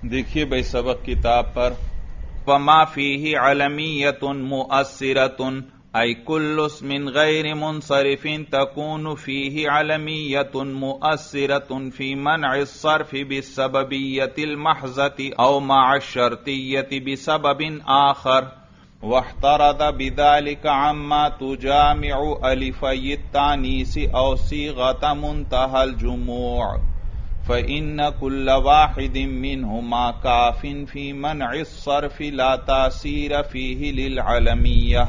دیکھیے بھائی سبق کتاب پر وما فیہ علمیۃ مؤثرۃ ای کل اسم غیر منصرف تکون فیہ علمیۃ مؤثرۃ فی منع الصرف بالسببیۃ المحضۃ او مع الشرطیۃ بسبب آخر واحترز بذلك عما تجامع الفی التانیث او صیغة منتهى الجموع فإن كل واحد منهما كاف في منع الصرف لا تأثير فيه للعلمية۔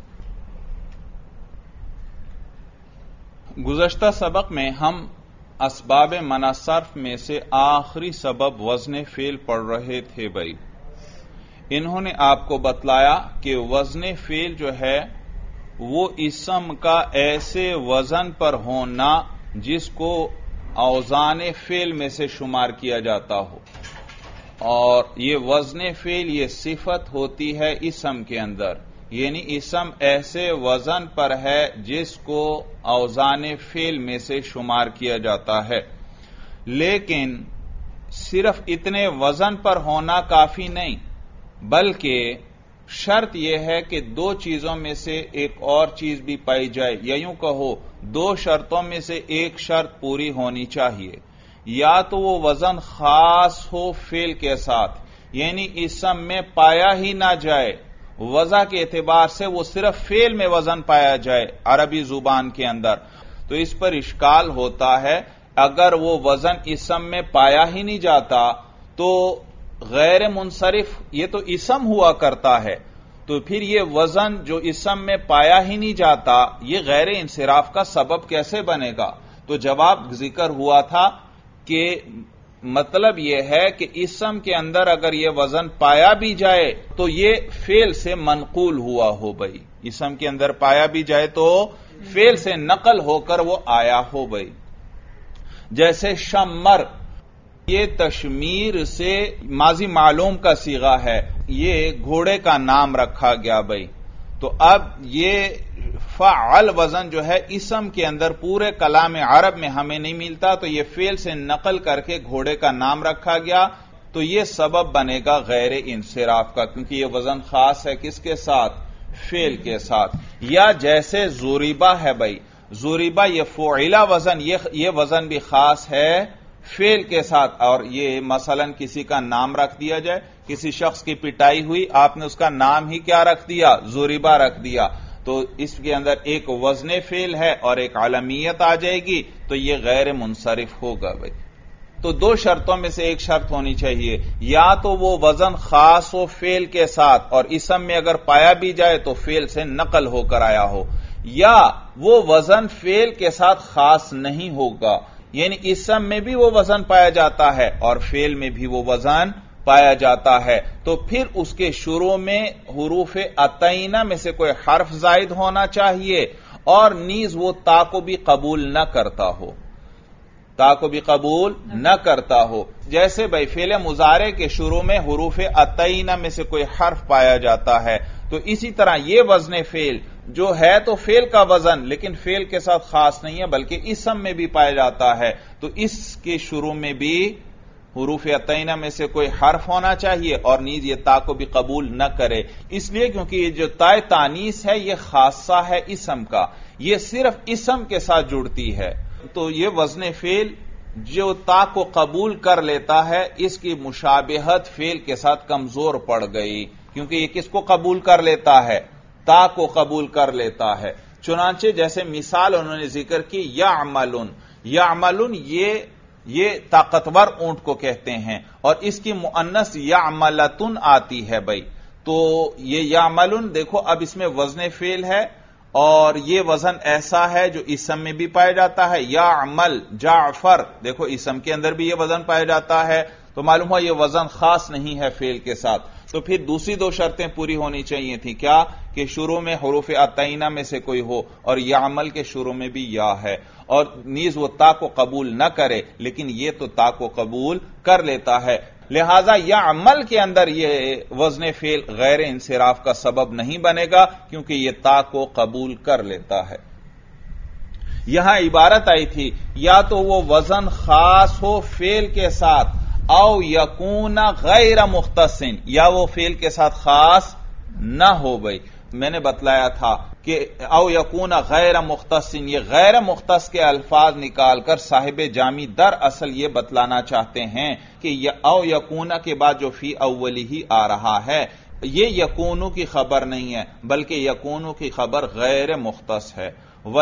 گزشتہ سبق میں ہم اسباب منع صرف میں سے آخری سبب وزن فعل پڑھ رہے تھے بھائی۔ انہوں نے آپ کو بتلایا کہ وزن فعل جو ہے وہ اسم کا ایسے وزن پر ہونا جس کو اوزان فعل میں سے شمار کیا جاتا ہو، اور یہ وزن فعل یہ صفت ہوتی ہے اسم کے اندر، یعنی اسم ایسے وزن پر ہے جس کو اوزان فعل میں سے شمار کیا جاتا ہے۔ لیکن صرف اتنے وزن پر ہونا کافی نہیں، بلکہ شرط یہ ہے کہ دو چیزوں میں سے ایک اور چیز بھی پائی جائے، یا یوں کہو دو شرطوں میں سے ایک شرط پوری ہونی چاہیے۔ یا تو وہ وزن خاص ہو فعل کے ساتھ، یعنی اسم میں پایا ہی نہ جائے، وضع کے اعتبار سے وہ صرف فعل میں وزن پایا جائے عربی زبان کے اندر، تو اس پر اشکال ہوتا ہے۔ اگر وہ وزن اسم میں پایا ہی نہیں جاتا تو غیر منصرف یہ تو اسم ہوا کرتا ہے، تو پھر یہ وزن جو اسم میں پایا ہی نہیں جاتا یہ غیر انصراف کا سبب کیسے بنے گا؟ تو جواب ذکر ہوا تھا کہ مطلب یہ ہے کہ اسم کے اندر اگر یہ وزن پایا بھی جائے تو یہ فعل سے منقول ہوا ہو بھائی، اسم کے اندر پایا بھی جائے تو فعل سے نقل ہو کر وہ آیا ہو بھائی۔ جیسے شمر، یہ تشمیر سے ماضی معلوم کا صیغہ ہے، یہ گھوڑے کا نام رکھا گیا بھائی، تو اب یہ فعل وزن جو ہے اسم کے اندر پورے کلام عرب میں ہمیں نہیں ملتا، تو یہ فعل سے نقل کر کے گھوڑے کا نام رکھا گیا، تو یہ سبب بنے گا غیر انصراف کا، کیونکہ یہ وزن خاص ہے کس کے ساتھ؟ فعل کے ساتھ۔ یا جیسے ضریبہ ہے بھائی، ضریبہ یہ فعلہ وزن، یہ وزن بھی خاص ہے فعل کے ساتھ، اور یہ مثلا کسی کا نام رکھ دیا جائے، کسی شخص کی پٹائی ہوئی، آپ نے اس کا نام ہی کیا رکھ دیا؟ ضریبہ رکھ دیا، تو اس کے اندر ایک وزن فعل ہے اور ایک علمیت آ جائے گی، تو یہ غیر منصرف ہوگا بھائی۔ تو دو شرطوں میں سے ایک شرط ہونی چاہیے، یا تو وہ وزن خاص ہو فعل کے ساتھ اور اسم میں اگر پایا بھی جائے تو فعل سے نقل ہو کر آیا ہو، یا وہ وزن فعل کے ساتھ خاص نہیں ہوگا، یعنی اسم میں بھی وہ وزن پایا جاتا ہے اور فعل میں بھی وہ وزن پایا جاتا ہے، تو پھر اس کے شروع میں حروف عطینہ میں سے کوئی حرف زائد ہونا چاہیے، اور نیز وہ تا کو بھی قبول نہ کرتا ہو، تا کو بھی قبول نہ کرتا ہو۔ جیسے بھائی فعل مضارع کے شروع میں حروف عطینہ میں سے کوئی حرف پایا جاتا ہے، تو اسی طرح یہ وزن فعل جو ہے تو فعل کا وزن لیکن فعل کے ساتھ خاص نہیں ہے بلکہ اسم میں بھی پایا جاتا ہے، تو اس کے شروع میں بھی حروف عطینہ میں سے کوئی حرف ہونا چاہیے اور نیز یہ تا کو بھی قبول نہ کرے، اس لیے کیونکہ یہ جو تائے تانیث ہے یہ خاصہ ہے اسم کا، یہ صرف اسم کے ساتھ جڑتی ہے، تو یہ وزن فعل جو تا کو قبول کر لیتا ہے اس کی مشابہت فعل کے ساتھ کمزور پڑ گئی، کیونکہ یہ کس کو قبول کر لیتا ہے؟ تا کو قبول کر لیتا ہے۔ چنانچہ جیسے مثال انہوں نے ذکر کی یعملن، یعملن یہ طاقتور اونٹ کو کہتے ہیں، اور اس کی مؤنث یعملتن آتی ہے بھائی، تو یہ یعملن دیکھو اب اس میں وزن فعل ہے اور یہ وزن ایسا ہے جو اسم میں بھی پایا جاتا ہے، یعمل جعفر، دیکھو اسم کے اندر بھی یہ وزن پایا جاتا ہے، تو معلوم ہوا یہ وزن خاص نہیں ہے فعل کے ساتھ، تو پھر دوسری دو شرطیں پوری ہونی چاہیے تھی، کیا؟ کہ شروع میں حروف عطینہ میں سے کوئی ہو اور یعمل کے شروع میں بھی یا ہے، اور نیز وہ تا کو قبول نہ کرے، لیکن یہ تو تا کو قبول کر لیتا ہے، لہذا یعمل کے اندر یہ وزن فعل غیر انصراف کا سبب نہیں بنے گا کیونکہ یہ تا کو قبول کر لیتا ہے۔ یہاں عبارت آئی تھی یا تو وہ وزن خاص ہو فعل کے ساتھ او یکون غیر مختصن، یا وہ فعل کے ساتھ خاص نہ ہو بھائی. میں نے بتلایا تھا کہ او یکون غیر مختصن، یہ غیر مختص کے الفاظ نکال کر صاحب جامی در اصل یہ بتلانا چاہتے ہیں کہ او یکون کے بعد جو فی اولی ہی آ رہا ہے یہ یکونو کی خبر نہیں ہے بلکہ یکونو کی خبر غیر مختص ہے.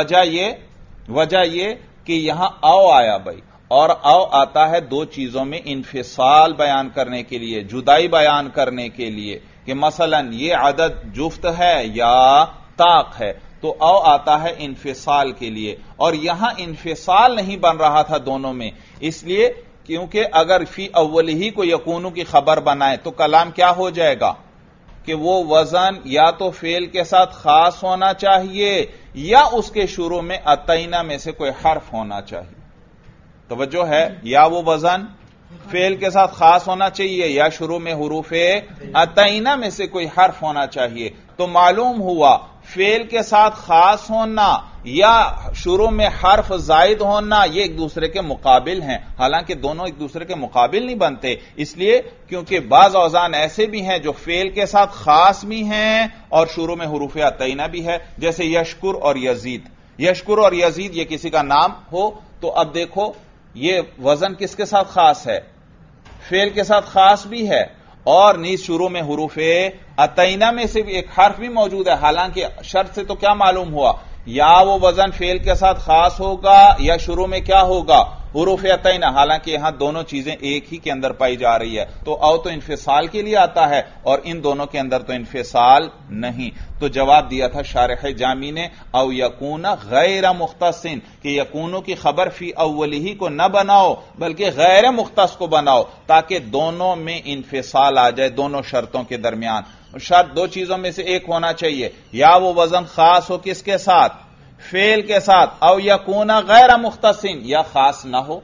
وجہ یہ کہ یہاں او آیا بھائی، اور او آتا ہے دو چیزوں میں انفصال بیان کرنے کے لیے، جدائی بیان کرنے کے لیے، کہ مثلا یہ عدد جفت ہے یا طاق ہے، تو او آتا ہے انفصال کے لیے، اور یہاں انفصال نہیں بن رہا تھا دونوں میں، اس لیے کیونکہ اگر فی اول ہی کو یکونو کی خبر بنائے تو کلام کیا ہو جائے گا کہ وہ وزن یا تو فعل کے ساتھ خاص ہونا چاہیے یا اس کے شروع میں اتینا میں سے کوئی حرف ہونا چاہیے. توجہ ہے، یا وہ وزن فعل کے ساتھ خاص ہونا چاہیے یا شروع میں حروف اتینا میں سے کوئی حرف ہونا چاہیے. تو معلوم ہوا فعل کے ساتھ خاص ہونا یا شروع میں حرف زائد ہونا یہ ایک دوسرے کے مقابل ہیں، حالانکہ دونوں ایک دوسرے کے مقابل نہیں بنتے، اس لیے کیونکہ بعض اوزان ایسے بھی ہیں جو فعل کے ساتھ خاص بھی ہیں اور شروع میں حروف اتینا بھی ہے، جیسے یشکر اور یزید. یشکر اور یزید یہ کسی کا نام ہو تو اب دیکھو یہ وزن کس کے ساتھ خاص ہے؟ فعل کے ساتھ خاص بھی ہے اور نیز شروع میں حروف اتینا میں سے بھی ایک حرف بھی موجود ہے، حالانکہ شرط سے تو کیا معلوم ہوا؟ یا وہ وزن فعل کے ساتھ خاص ہوگا یا شروع میں کیا ہوگا؟ حروف اتینا، حالانکہ یہاں دونوں چیزیں ایک ہی کے اندر پائی جا رہی ہے. تو او تو انفصال کے لیے آتا ہے اور ان دونوں کے اندر تو انفصال نہیں. تو جواب دیا تھا شارح جامی نے او یکون غیر مختصن، کہ یکونو کی خبر فی اولی ہی کو نہ بناؤ بلکہ غیر مختص کو بناؤ تاکہ دونوں میں انفصال آ جائے، دونوں شرطوں کے درمیان. شرط دو چیزوں میں سے ایک ہونا چاہیے، یا وہ وزن خاص ہو کس کے ساتھ؟ فعل کے ساتھ، او یکون غیر مختصن، یا خاص نہ ہو،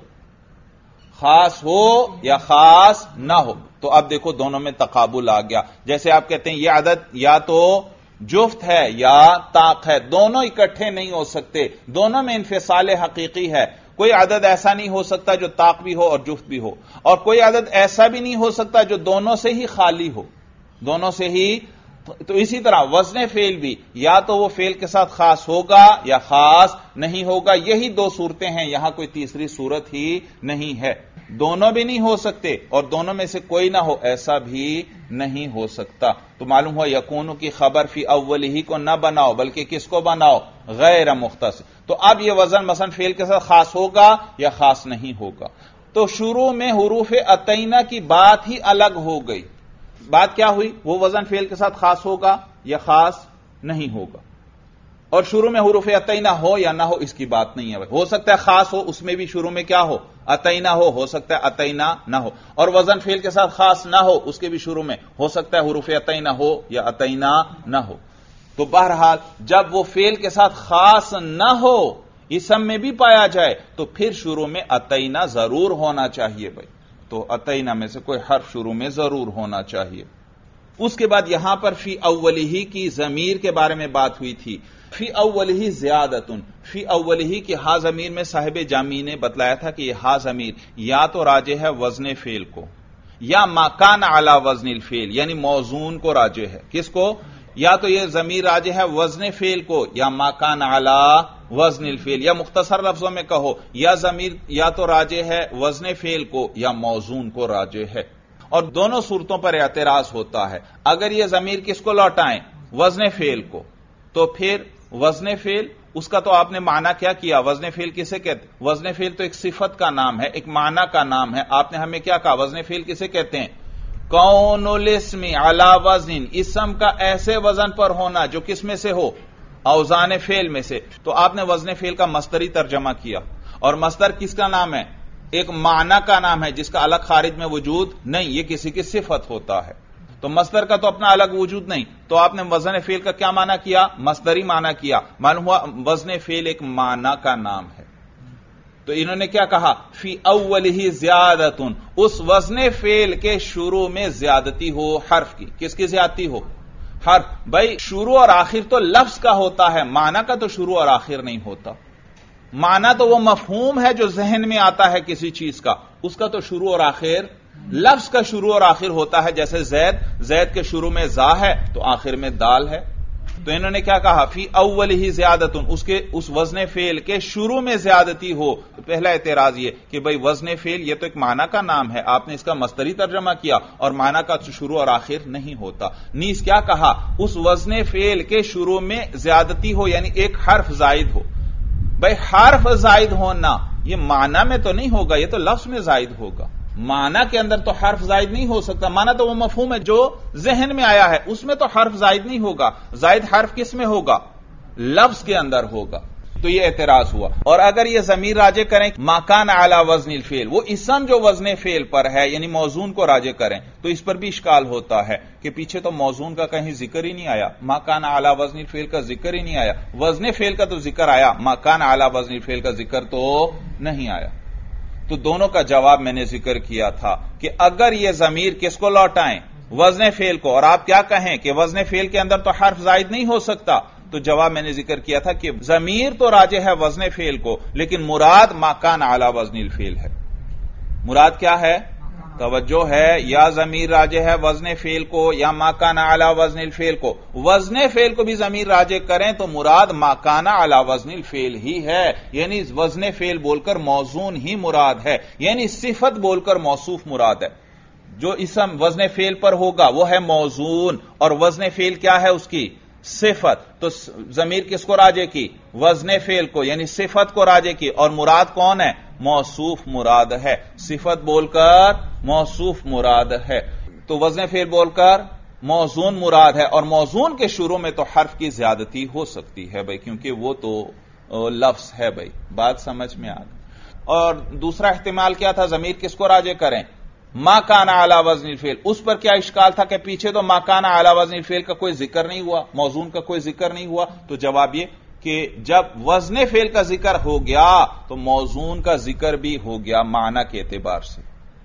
خاص ہو یا خاص نہ ہو. تو اب دیکھو دونوں میں تقابل آ گیا. جیسے آپ کہتے ہیں یہ عدد یا تو جفت ہے یا طاق ہے، دونوں اکٹھے نہیں ہو سکتے، دونوں میں انفصال حقیقی ہے. کوئی عدد ایسا نہیں ہو سکتا جو طاق بھی ہو اور جفت بھی ہو، اور کوئی عدد ایسا بھی نہیں ہو سکتا جو دونوں سے ہی خالی ہو، دونوں سے ہی. تو اسی طرح وزن فعل بھی یا تو وہ فعل کے ساتھ خاص ہوگا یا خاص نہیں ہوگا. یہی دو صورتیں ہیں، یہاں کوئی تیسری صورت ہی نہیں ہے. دونوں بھی نہیں ہو سکتے اور دونوں میں سے کوئی نہ ہو ایسا بھی نہیں ہو سکتا. تو معلوم ہوا یکونو کی خبر فی اولی ہی کو نہ بناؤ بلکہ کس کو بناؤ؟ غیر مختص. تو اب یہ وزن مثلا فعل کے ساتھ خاص ہوگا یا خاص نہیں ہوگا. تو شروع میں حروف اتینا کی بات ہی الگ ہو گئی. بات کیا ہوئی؟ وہ وزن فعل کے ساتھ خاص ہوگا یا خاص نہیں ہوگا، اور شروع میں حروف اتینا ہو یا نہ ہو اس کی بات نہیں ہے. ہو سکتا ہے خاص ہو، اس میں بھی شروع میں کیا ہو؟ اتینا ہو سکتا ہے اتینا نہ ہو، اور وزن فعل کے ساتھ خاص نہ ہو اس کے بھی شروع میں ہو سکتا ہے حروف اتینا ہو یا اتینا نہ ہو. تو بہرحال جب وہ فعل کے ساتھ خاص نہ ہو اسم میں بھی پایا جائے تو پھر شروع میں اتینا ضرور ہونا چاہیے بھائی. تو اتینا میں سے کوئی حرف شروع میں ضرور ہونا چاہیے. اس کے بعد یہاں پر فی اولی کی ضمیر کے بارے میں بات ہوئی تھی. فی اولی زیادتن، فی اولی کی ہا ضمیر میں صاحب جامی نے بتلایا تھا کہ یہ ہا ضمیر یا تو راجع ہے وزن فعل کو یا ما کان علی وزن الفعل، یعنی موزون کو راجع ہے. کس کو؟ یا تو یہ ضمیر راجع ہے وزن فعل کو یا ما کان علی وزن الفعل، یا مختصر لفظوں میں کہو یا ضمیر یا تو راجع ہے وزن فعل کو یا موزون کو راجع ہے. اور دونوں صورتوں پر اعتراض ہوتا ہے. اگر یہ ضمیر کس کو لوٹائیں؟ وزن فعل کو، تو پھر وزن فعل اس کا تو آپ نے معنی کیا کیا؟ وزن فعل کسے کہتے ہیں؟ وزن فعل تو ایک صفت کا نام ہے، ایک معنی کا نام ہے. آپ نے ہمیں کیا کہا؟ وزن فعل کسے کہتے ہیں؟ کون الاسم علی وزن، اسم کا ایسے وزن پر ہونا جو کس میں سے ہو؟ اوزان فعل میں سے. تو آپ نے وزن فعل کا مصدری ترجمہ کیا، اور مصدر کس کا نام ہے؟ ایک معنی کا نام ہے جس کا الگ خارج میں وجود نہیں، یہ کسی کی صفت ہوتا ہے. تو مصدر کا تو اپنا الگ وجود نہیں، تو آپ نے وزن فعل کا کیا معنی کیا؟ مصدری معنی کیا. معلوم ہوا وزن فعل ایک معنی کا نام ہے. تو انہوں نے کیا کہا؟ فی اولی زیادتن، اس وزن فعل کے شروع میں زیادتی ہو حرف کی. کس کی زیادتی ہو؟ حرف. بھائی شروع اور آخر تو لفظ کا ہوتا ہے، معنی کا تو شروع اور آخر نہیں ہوتا. معنی تو وہ مفہوم ہے جو ذہن میں آتا ہے کسی چیز کا، اس کا تو شروع اور آخر لفظ کا شروع اور آخر ہوتا ہے. جیسے زید کے شروع میں زا ہے تو آخر میں دال ہے. تو انہوں نے کیا کہا؟ فی اولہ زیادتن، اس وزن فعل کے شروع میں زیادتی ہو. پہلا اعتراض یہ کہ بھئی وزن فعل یہ تو ایک معنی کا نام ہے، آپ نے اس کا مصدری ترجمہ کیا اور معنی کا شروع اور آخر نہیں ہوتا. نیز کیا کہا؟ اس وزن فعل کے شروع میں زیادتی ہو، یعنی ایک حرف زائد ہو. بھئی حرف زائد ہونا یہ معنی میں تو نہیں ہوگا، یہ تو لفظ میں زائد ہوگا. معنی کے اندر تو حرف زائد نہیں ہو سکتا. معنی تو وہ مفہوم ہے جو ذہن میں آیا ہے، اس میں تو حرف زائد نہیں ہوگا. زائد حرف کس میں ہوگا؟ لفظ کے اندر ہوگا. تو یہ اعتراض ہوا. اور اگر یہ ضمیر راجع کریں ما کان علی وزن الفعل، وہ اسم جو وزن فعل پر ہے یعنی موزون کو راجع کریں، تو اس پر بھی اشکال ہوتا ہے کہ پیچھے تو موزون کا کہیں ذکر ہی نہیں آیا، ما کان علی وزن الفعل کا ذکر ہی نہیں آیا. وزن فعل کا تو ذکر آیا، ما کان علی وزن الفعل کا ذکر تو نہیں آیا. تو دونوں کا جواب میں نے ذکر کیا تھا کہ اگر یہ ضمیر کس کو لوٹائیں؟ وزن فعل کو. اور آپ کیا کہیں کہ وزن فعل کے اندر تو حرف زائد نہیں ہو سکتا. تو جواب میں نے ذکر کیا تھا کہ ضمیر تو راجع ہے وزن فعل کو، لیکن مراد ما کان علی وزن الفعل ہے. مراد کیا ہے؟ توجہ ہے، یا ضمیر راجع ہے وزن فعل کو یا ما کان علی وزن الفعل کو. وزن فعل کو بھی ضمیر راجع کریں تو مراد ما کان علی وزن الفعل ہی ہے، یعنی وزن فعل بول کر موزون ہی مراد ہے، یعنی صفت بول کر موصوف مراد ہے. جو اسم وزن فعل پر ہوگا وہ ہے موزون، اور وزن فعل کیا ہے؟ اس کی صفت. تو ضمیر کس کو راجع کی؟ وزن فعل کو، یعنی صفت کو راجع کی. اور مراد کون ہے؟ موصوف مراد ہے. صفت بول کر موصوف مراد ہے. تو وزن فعل بول کر موزون مراد ہے، اور موزون کے شروع میں تو حرف کی زیادتی ہو سکتی ہے بھائی، کیونکہ وہ تو لفظ ہے بھائی. بات سمجھ میں آ گئی. اور دوسرا احتمال کیا تھا؟ ضمیر کس کو راجع کریں؟ ما کان علی وزن الفعل. اس پر کیا اشکال تھا کہ پیچھے تو ما کان علی وزن الفعل کا کوئی ذکر نہیں ہوا، موزون کا کوئی ذکر نہیں ہوا. تو جواب یہ کہ جب وزن فعل کا ذکر ہو گیا تو موزون کا ذکر بھی ہو گیا معنی کے اعتبار سے،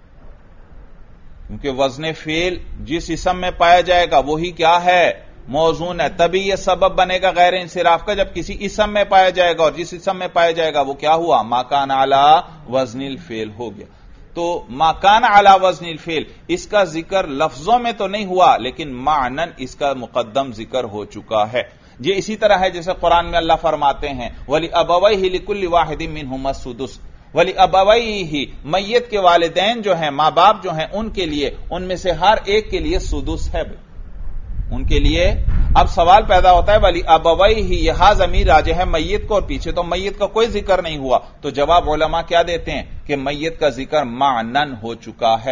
کیونکہ وزن فعل جس اسم میں پایا جائے گا وہی کیا ہے؟ موزون ہے. تبھی یہ سبب بنے گا غیر انصراف کا جب کسی اسم میں پایا جائے گا، اور جس اسم میں پایا جائے گا وہ کیا ہوا؟ ما کان علی وزن الفعل ہو گیا. تو ما کان علی وزن الفعل اس کا ذکر لفظوں میں تو نہیں ہوا، لیکن معنن اس کا مقدم ذکر ہو چکا ہے. یہ اسی طرح ہے جیسے قرآن میں اللہ فرماتے ہیں وَلِأَبَوَيْهِ لِكُلِّ وَاحِدٍ مِّنْهُمَا السُّدُسُ. وَلِأَبَوَيْهِ میت کے والدین جو ہیں، ماں باپ جو ہیں، ان کے لیے، ان میں سے ہر ایک کے لیے سدس ہے ان کے لیے. اب سوال پیدا ہوتا ہے وَلِأَبَوَيْهِ یہاں ضمیر راجع ہے میت کو، اور پیچھے تو میت کا کوئی ذکر نہیں ہوا. تو جواب علماء کیا دیتے ہیں کہ میت کا ذکر معنن ہو چکا ہے.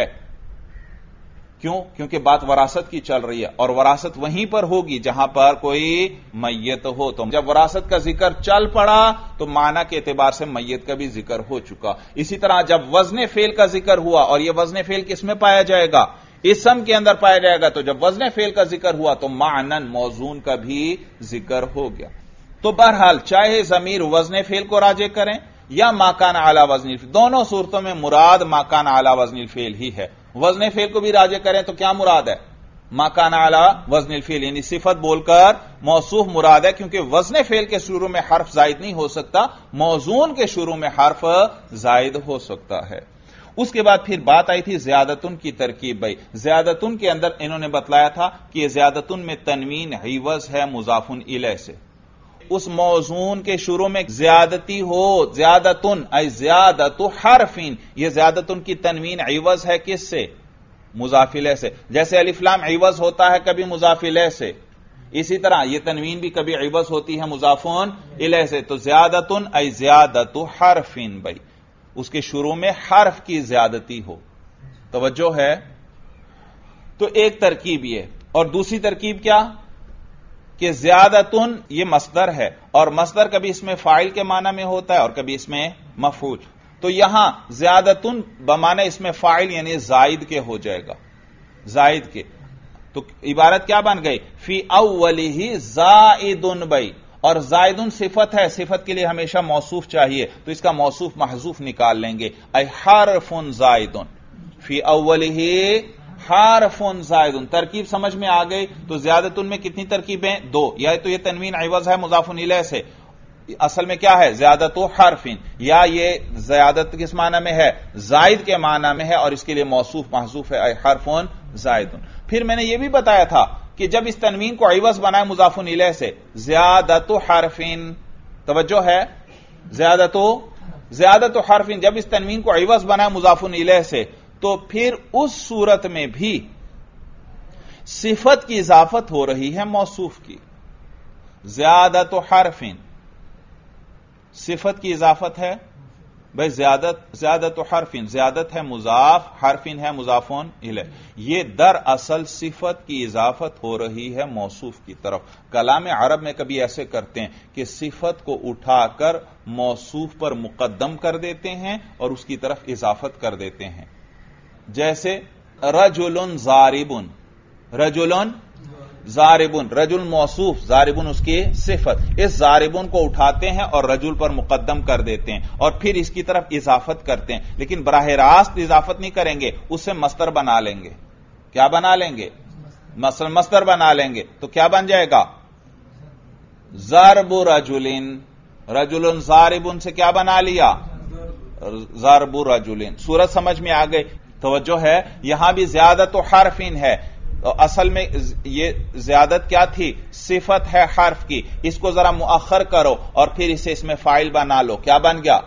کیوں؟ کیونکہ بات وراثت کی چل رہی ہے، اور وراثت وہیں پر ہوگی جہاں پر کوئی میت ہو. تو جب وراثت کا ذکر چل پڑا تو معنی کے اعتبار سے میت کا بھی ذکر ہو چکا. اسی طرح جب وزن فعل کا ذکر ہوا، اور یہ وزن فعل کس میں پایا جائے گا؟ اسم کے اندر پایا جائے گا. تو جب وزن فعل کا ذکر ہوا تو معنن موزون کا بھی ذکر ہو گیا. تو بہرحال چاہے ضمیر وزن فعل کو راجع کریں یا ما کان علی وزن الفعل، دونوں صورتوں میں مراد ما کان علی وزن الفعل ہی ہے. وزن فعل کو بھی راجع کریں تو کیا مراد ہے؟ ما کان علی وزن الفعل، یعنی صفت بول کر موصوف مراد ہے، کیونکہ وزن فعل کے شروع میں حرف زائد نہیں ہو سکتا، موزون کے شروع میں حرف زائد ہو سکتا ہے. اس کے بعد پھر بات آئی تھی زیادتن کی ترکیب. بھائی زیادتن کے اندر انہوں نے بتلایا تھا کہ یہ زیادتن میں تنوین عوض ہے مضاف الیہ سے. اس موزون کے شروع میں زیادتی ہو، زیادتن ای زیادت حرفین، یہ زیادتن کی تنوین عوض ہے کس سے؟ مضاف الیہ سے. جیسے الف لام عوض ہوتا ہے کبھی مضاف الیہ سے، اسی طرح یہ تنوین بھی کبھی عوض ہوتی ہے مضاف الیہ سے. تو زیادتن ای زیادت حرفین، بھائی اس کے شروع میں حرف کی زیادتی ہو. توجہ ہے. تو ایک ترکیب یہ، اور دوسری ترکیب کیا کہ زیادتن یہ مصدر ہے، اور مصدر کبھی اس میں فاعل کے معنی میں ہوتا ہے اور کبھی اس میں مفعول. تو یہاں زیادتن بمعنی اس میں فاعل یعنی زائد کے ہو جائے گا، زائد کے. تو عبارت کیا بن گئی؟ فی اولہ زائدن. بھائی اور زائدن صفت ہے، صفت کے لیے ہمیشہ موصوف چاہیے، تو اس کا موصوف محذوف نکال لیں گے. ای حرف زائدن، فی اولہ حرف زائدن. ترکیب سمجھ میں آ گئی. تو زیادتن میں کتنی ترکیبیں؟ دو. یا تو یہ تنوین عوض ہے مضاف الیہ سے، اصل میں کیا ہے؟ زیادت حرف، یا یہ زیادت کس معنی میں ہے؟ زائد کے معنی میں ہے، اور اس کے لیے موصوف محذوف ہے، حرف زائد۔ پھر میں نے یہ بھی بتایا تھا کہ جب اس تنوین کو عوض بنائے مضاف الیہ سے، زیادت حرف، توجہ ہے، زیادت حرف، جب اس تنوین کو عوض بنائے مضاف الیہ سے، تو پھر اس صورت میں بھی صفت کی اضافت ہو رہی ہے موصوف کی۔ زیادت حرف، صفت کی اضافت ہے بھائی، زیادت حرف، زیادت ہے مضاف، حرف ہے مضاف الیہ، یہ دراصل صفت کی اضافت ہو رہی ہے موصوف کی طرف۔ کلام عرب میں کبھی ایسے کرتے ہیں کہ صفت کو اٹھا کر موصوف پر مقدم کر دیتے ہیں اور اس کی طرف اضافت کر دیتے ہیں، جیسے رجل ضارب، رجل ضاربن، رجل موصوف، ضاربن اس کی صفت، اس ضاربن کو اٹھاتے ہیں اور رجل پر مقدم کر دیتے ہیں اور پھر اس کی طرف اضافت کرتے ہیں، لیکن براہ راست اضافت نہیں کریں گے، اس سے مصدر بنا لیں گے۔ کیا بنا لیں گے؟ مثلا مصدر بنا لیں گے، تو کیا بن جائے گا؟ ضرب رجل، رجل ضاربن سے کیا بنا لیا؟ ضرب رجل۔ صورت سمجھ میں آ گئی؟ توجہ ہے، یہاں بھی زیادت حرف ہے، تو اصل میں یہ زیادت کیا تھی؟ صفت ہے حرف کی، اس کو ذرا مؤخر کرو اور پھر اسے اس میں فاعل بنا لو، کیا بن گیا؟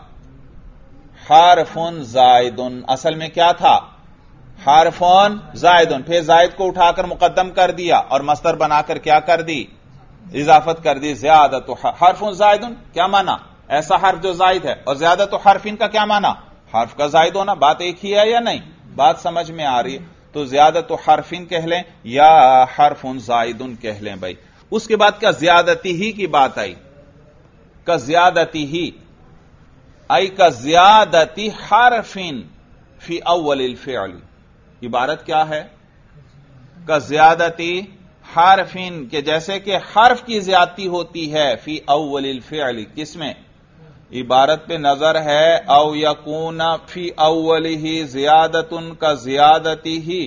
حرف زائد۔ اصل میں کیا تھا؟ حرف زائد، پھر زائد کو اٹھا کر مقدم کر دیا اور مصدر بنا کر کیا کر دی؟ اضافت کر دی۔ زیادت حرف زائد، کیا مانا؟ ایسا حرف جو زائد ہے، اور زیادت حرف کا کیا مانا؟ حرف کا زائد ہونا۔ بات ایک ہی ہے یا نہیں؟ بات سمجھ میں آ رہی ہے؟ تو زیادت حرفین کہہ لیں یا حرف زائد کہہ لیں بھائی۔ اس کے بعد کا زیادتی ہی کی بات آئی، کا زیادتی ہی آئی، کا زیادتی حرف فی اول الفعل۔ عبارت کیا ہے؟ کا زیادتی حرف، کہ جیسے کہ حرف کی زیادتی ہوتی ہے فی اول الفعل، کس میں؟ عبارت پہ نظر ہے، او یکون فی اولہ زیادت کا زیادتی ہی،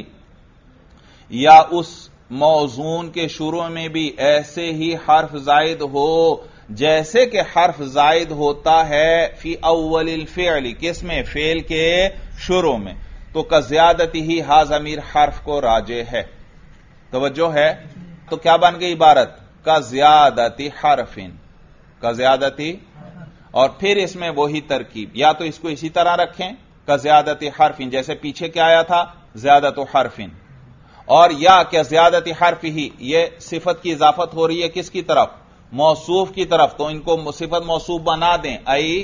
یا اس موزون کے شروع میں بھی ایسے ہی حرف زائد ہو جیسے کہ حرف زائد ہوتا ہے فی اول الفعل، کس میں؟ فعل کے شروع میں، تو کا زیادتی ہی ہا ضمیر حرف کو راجع ہے۔ توجہ ہے؟ تو کیا بن گئی عبارت؟ کا زیادتی حرف، کا زیادتی، اور پھر اس میں وہی ترکیب، یا تو اس کو اسی طرح رکھیں کا زیادت حرف، جیسے پیچھے کیا آیا تھا؟ زیادت حرف، اور یا کہ زیادت حرف ہی، یہ صفت کی اضافت ہو رہی ہے کس کی طرف؟ موصوف کی طرف، تو ان کو صفت موصوف بنا دیں،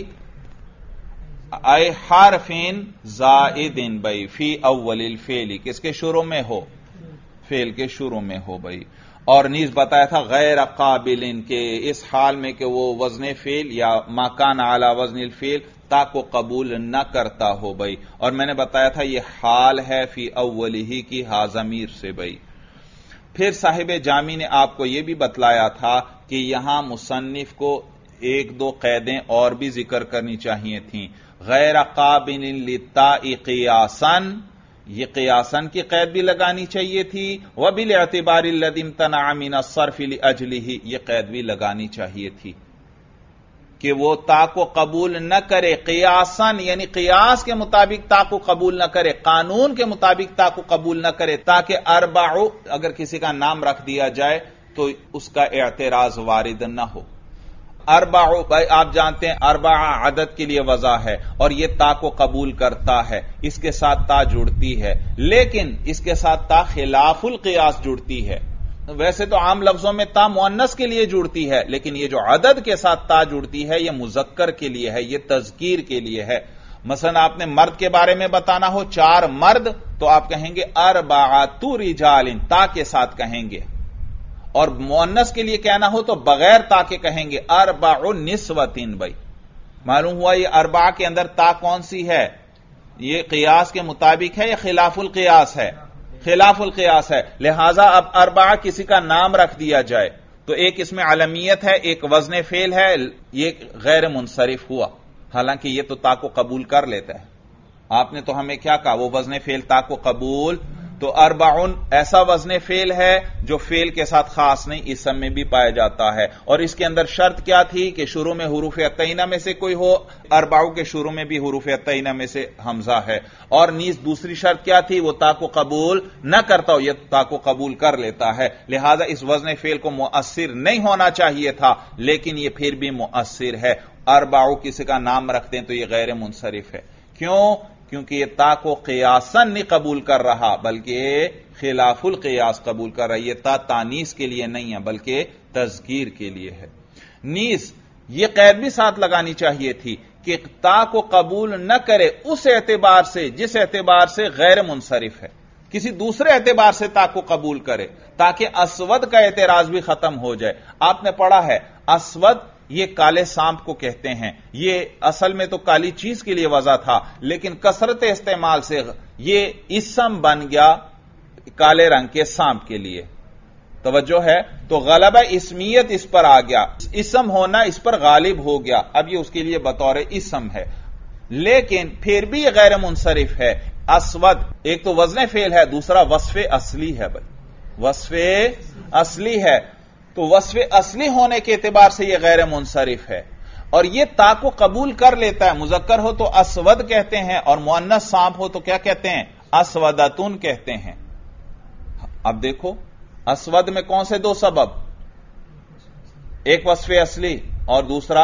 ای حرف زائد بھائی فی اول الفعل، کس کے شروع میں ہو؟ فعل کے شروع میں ہو بھائی۔ اور نیز بتایا تھا غیر قابل، کے اس حال میں کہ وہ وزن فعل یا ما کان علی وزن الفعل تا کو قبول نہ کرتا ہو بھائی، اور میں نے بتایا تھا یہ حال ہے فی اولہ کی ہا ضمیر سے بھائی۔ پھر صاحب جامی نے آپ کو یہ بھی بتلایا تھا کہ یہاں مصنف کو ایک دو قیدیں اور بھی ذکر کرنی چاہیے تھیں۔ غیر قابل للتاء قیاسا، یہ قیاسن کی قید بھی لگانی چاہیے تھی، وبالاعتبار الذی امتنع من الصرف لاجلہ، یہ قید بھی لگانی چاہیے تھی کہ وہ تا کو قبول نہ کرے قیاسن، یعنی قیاس کے مطابق تا کو قبول نہ کرے، قانون کے مطابق تا کو قبول نہ کرے، تاکہ اربع اگر کسی کا نام رکھ دیا جائے تو اس کا اعتراض وارد نہ ہو۔ اربع آپ جانتے ہیں اربع عدد کے لیے وضع ہے، اور یہ تا کو قبول کرتا ہے، اس کے ساتھ تا جڑتی ہے، لیکن اس کے ساتھ تا خلاف القیاس جڑتی ہے۔ ویسے تو عام لفظوں میں تا مؤنث کے لیے جڑتی ہے، لیکن یہ جو عدد کے ساتھ تا جڑتی ہے یہ مذکر کے لیے ہے، یہ تذکیر کے لیے ہے۔ مثلا آپ نے مرد کے بارے میں بتانا ہو 4 مرد، تو آپ کہیں گے اربعۃ رجال، تا کے ساتھ کہیں گے، اور مؤنث کے لیے کہنا ہو تو بغیر تا کے کہیں گے اربع نسوۃ بھائی۔ معلوم ہوا یہ اربع کے اندر تا کون سی ہے؟ یہ قیاس کے مطابق ہے یا خلاف القیاس ہے؟ خلاف القیاس ہے، لہذا اب اربع کسی کا نام رکھ دیا جائے تو ایک اس میں علمیت ہے، ایک وزن فعل ہے، یہ غیر منصرف ہوا، حالانکہ یہ تو تا کو قبول کر لیتا ہے۔ آپ نے تو ہمیں کیا کہا؟ وہ وزن فعل تا کو قبول تو اربعن ایسا وزن فعل ہے جو فعل کے ساتھ خاص نہیں، اسم میں بھی پایا جاتا ہے، اور اس کے اندر شرط کیا تھی کہ شروع میں حروف عطینہ میں سے کوئی ہو، اربعو کے شروع میں بھی حروف عطینہ میں سے حمزہ ہے، اور نیز دوسری شرط کیا تھی، وہ تا کو قبول نہ کرتا ہو، یہ تا کو قبول کر لیتا ہے، لہذا اس وزن فعل کو مؤثر نہیں ہونا چاہیے تھا، لیکن یہ پھر بھی مؤثر ہے۔ اربعو کسی کا نام رکھتے ہیں تو یہ غیر منصرف ہے، کیونکہ یہ تا کو قیاسن نہیں قبول کر رہا بلکہ خلاف القیاس قبول کر رہا ہے، یہ تا تانیث کے لیے نہیں ہے بلکہ تذکیر کے لیے ہے۔ نیز یہ قید بھی ساتھ لگانی چاہیے تھی کہ تا کو قبول نہ کرے اس اعتبار سے جس اعتبار سے غیر منصرف ہے، کسی دوسرے اعتبار سے تا کو قبول کرے تاکہ اسود کا اعتراض بھی ختم ہو جائے۔ آپ نے پڑھا ہے اسود یہ کالے سانپ کو کہتے ہیں، یہ اصل میں تو کالی چیز کے لیے وضع تھا، لیکن کثرت استعمال سے یہ اسم بن گیا کالے رنگ کے سانپ کے لیے، توجہ ہے، تو غلبہ اسمیت اس پر آ گیا، اسم ہونا اس پر غالب ہو گیا، اب یہ اس کے لیے بطور اسم ہے، لیکن پھر بھی یہ غیر منصرف ہے۔ اسود ایک تو وزن فعل ہے، دوسرا وصف اصلی ہے، بھائی وصف اصلی ہے، تو وصف اصلی ہونے کے اعتبار سے یہ غیر منصرف ہے، اور یہ تا کو قبول کر لیتا ہے، مذکر ہو تو اسود کہتے ہیں اور مؤنث سانپ ہو تو کیا کہتے ہیں، اسودتن کہتے ہیں۔ اب دیکھو اسود میں کون سے دو سبب، ایک وصف اصلی اور دوسرا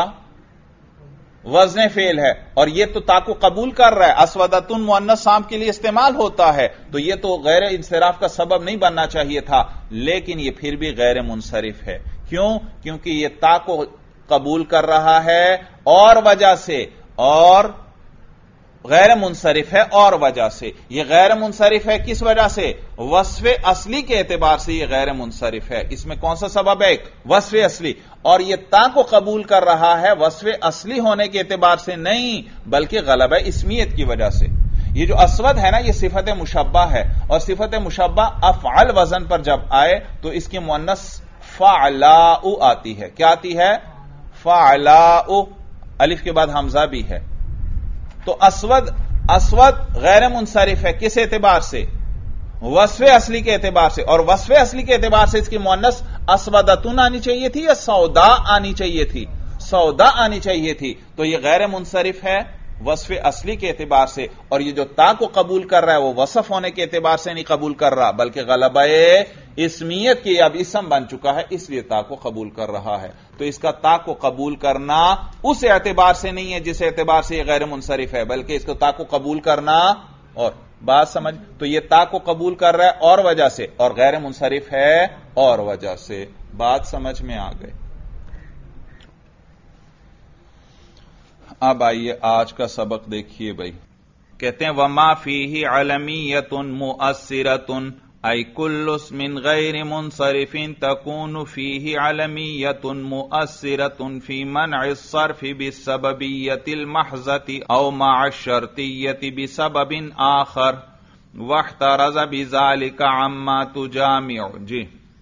وزن فعل ہے، اور یہ تو تا کو قبول کر رہا ہے، اسودتن مؤنث سانپ کے لیے استعمال ہوتا ہے، تو یہ تو غیر انصراف کا سبب نہیں بننا چاہیے تھا، لیکن یہ پھر بھی غیر منصرف ہے، کیونکہ یہ تا کو قبول کر رہا ہے اور وجہ سے، اور غیر منصرف ہے اور وجہ سے، یہ غیر منصرف ہے کس وجہ سے، وصف اصلی کے اعتبار سے یہ غیر منصرف ہے، اس میں کون سا سبب ہے، ایک وصف اصلی، اور یہ تا کو قبول کر رہا ہے وصف اصلی ہونے کے اعتبار سے نہیں بلکہ غلبہ اسمیت کی وجہ سے۔ یہ جو اسود ہے نا یہ صفت مشبہ ہے، اور صفت مشبہ افعل وزن پر جب آئے تو اس کی مؤنث فعلاء آتی ہے، کیا آتی ہے، فعلاء، الف کے بعد حمزہ بھی ہے، تو اسود غیر منصرف ہے کس اعتبار سے، وصف اصلی کے اعتبار سے، اور وصف اصلی کے اعتبار سے اس کی مؤنث اسودتن آنی چاہیے تھی یا سودا آنی چاہیے تھی، سودا آنی چاہیے تھی، تو یہ غیر منصرف ہے وصف اصلی کے اعتبار سے، اور یہ جو تا کو قبول کر رہا ہے وہ وصف ہونے کے اعتبار سے نہیں قبول کر رہا بلکہ غلبہ اسمیت کی، اب اسم بن چکا ہے اس لیے تا کو قبول کر رہا ہے، تو اس کا تا کو قبول کرنا اس اعتبار سے نہیں ہے جس اعتبار سے یہ غیر منصرف ہے بلکہ اس کو تا کو قبول کرنا، اور بات سمجھ، تو یہ تا کو قبول کر رہا ہے اور وجہ سے، اور غیر منصرف ہے اور وجہ سے، بات سمجھ میں آ گئی۔ اب آئیے آج کا سبق دیکھیے بھائی، کہتے ہیں وما فیہ علمیۃ مؤثرۃ ای کل اسم غیر منصرف تکون فیہ علمیۃ مؤثرۃ فی منع الصرف بالسببیۃ المحضۃ او مع الشرطیۃ بسبب آخر واحترز بذلک عما تجامع۔ جی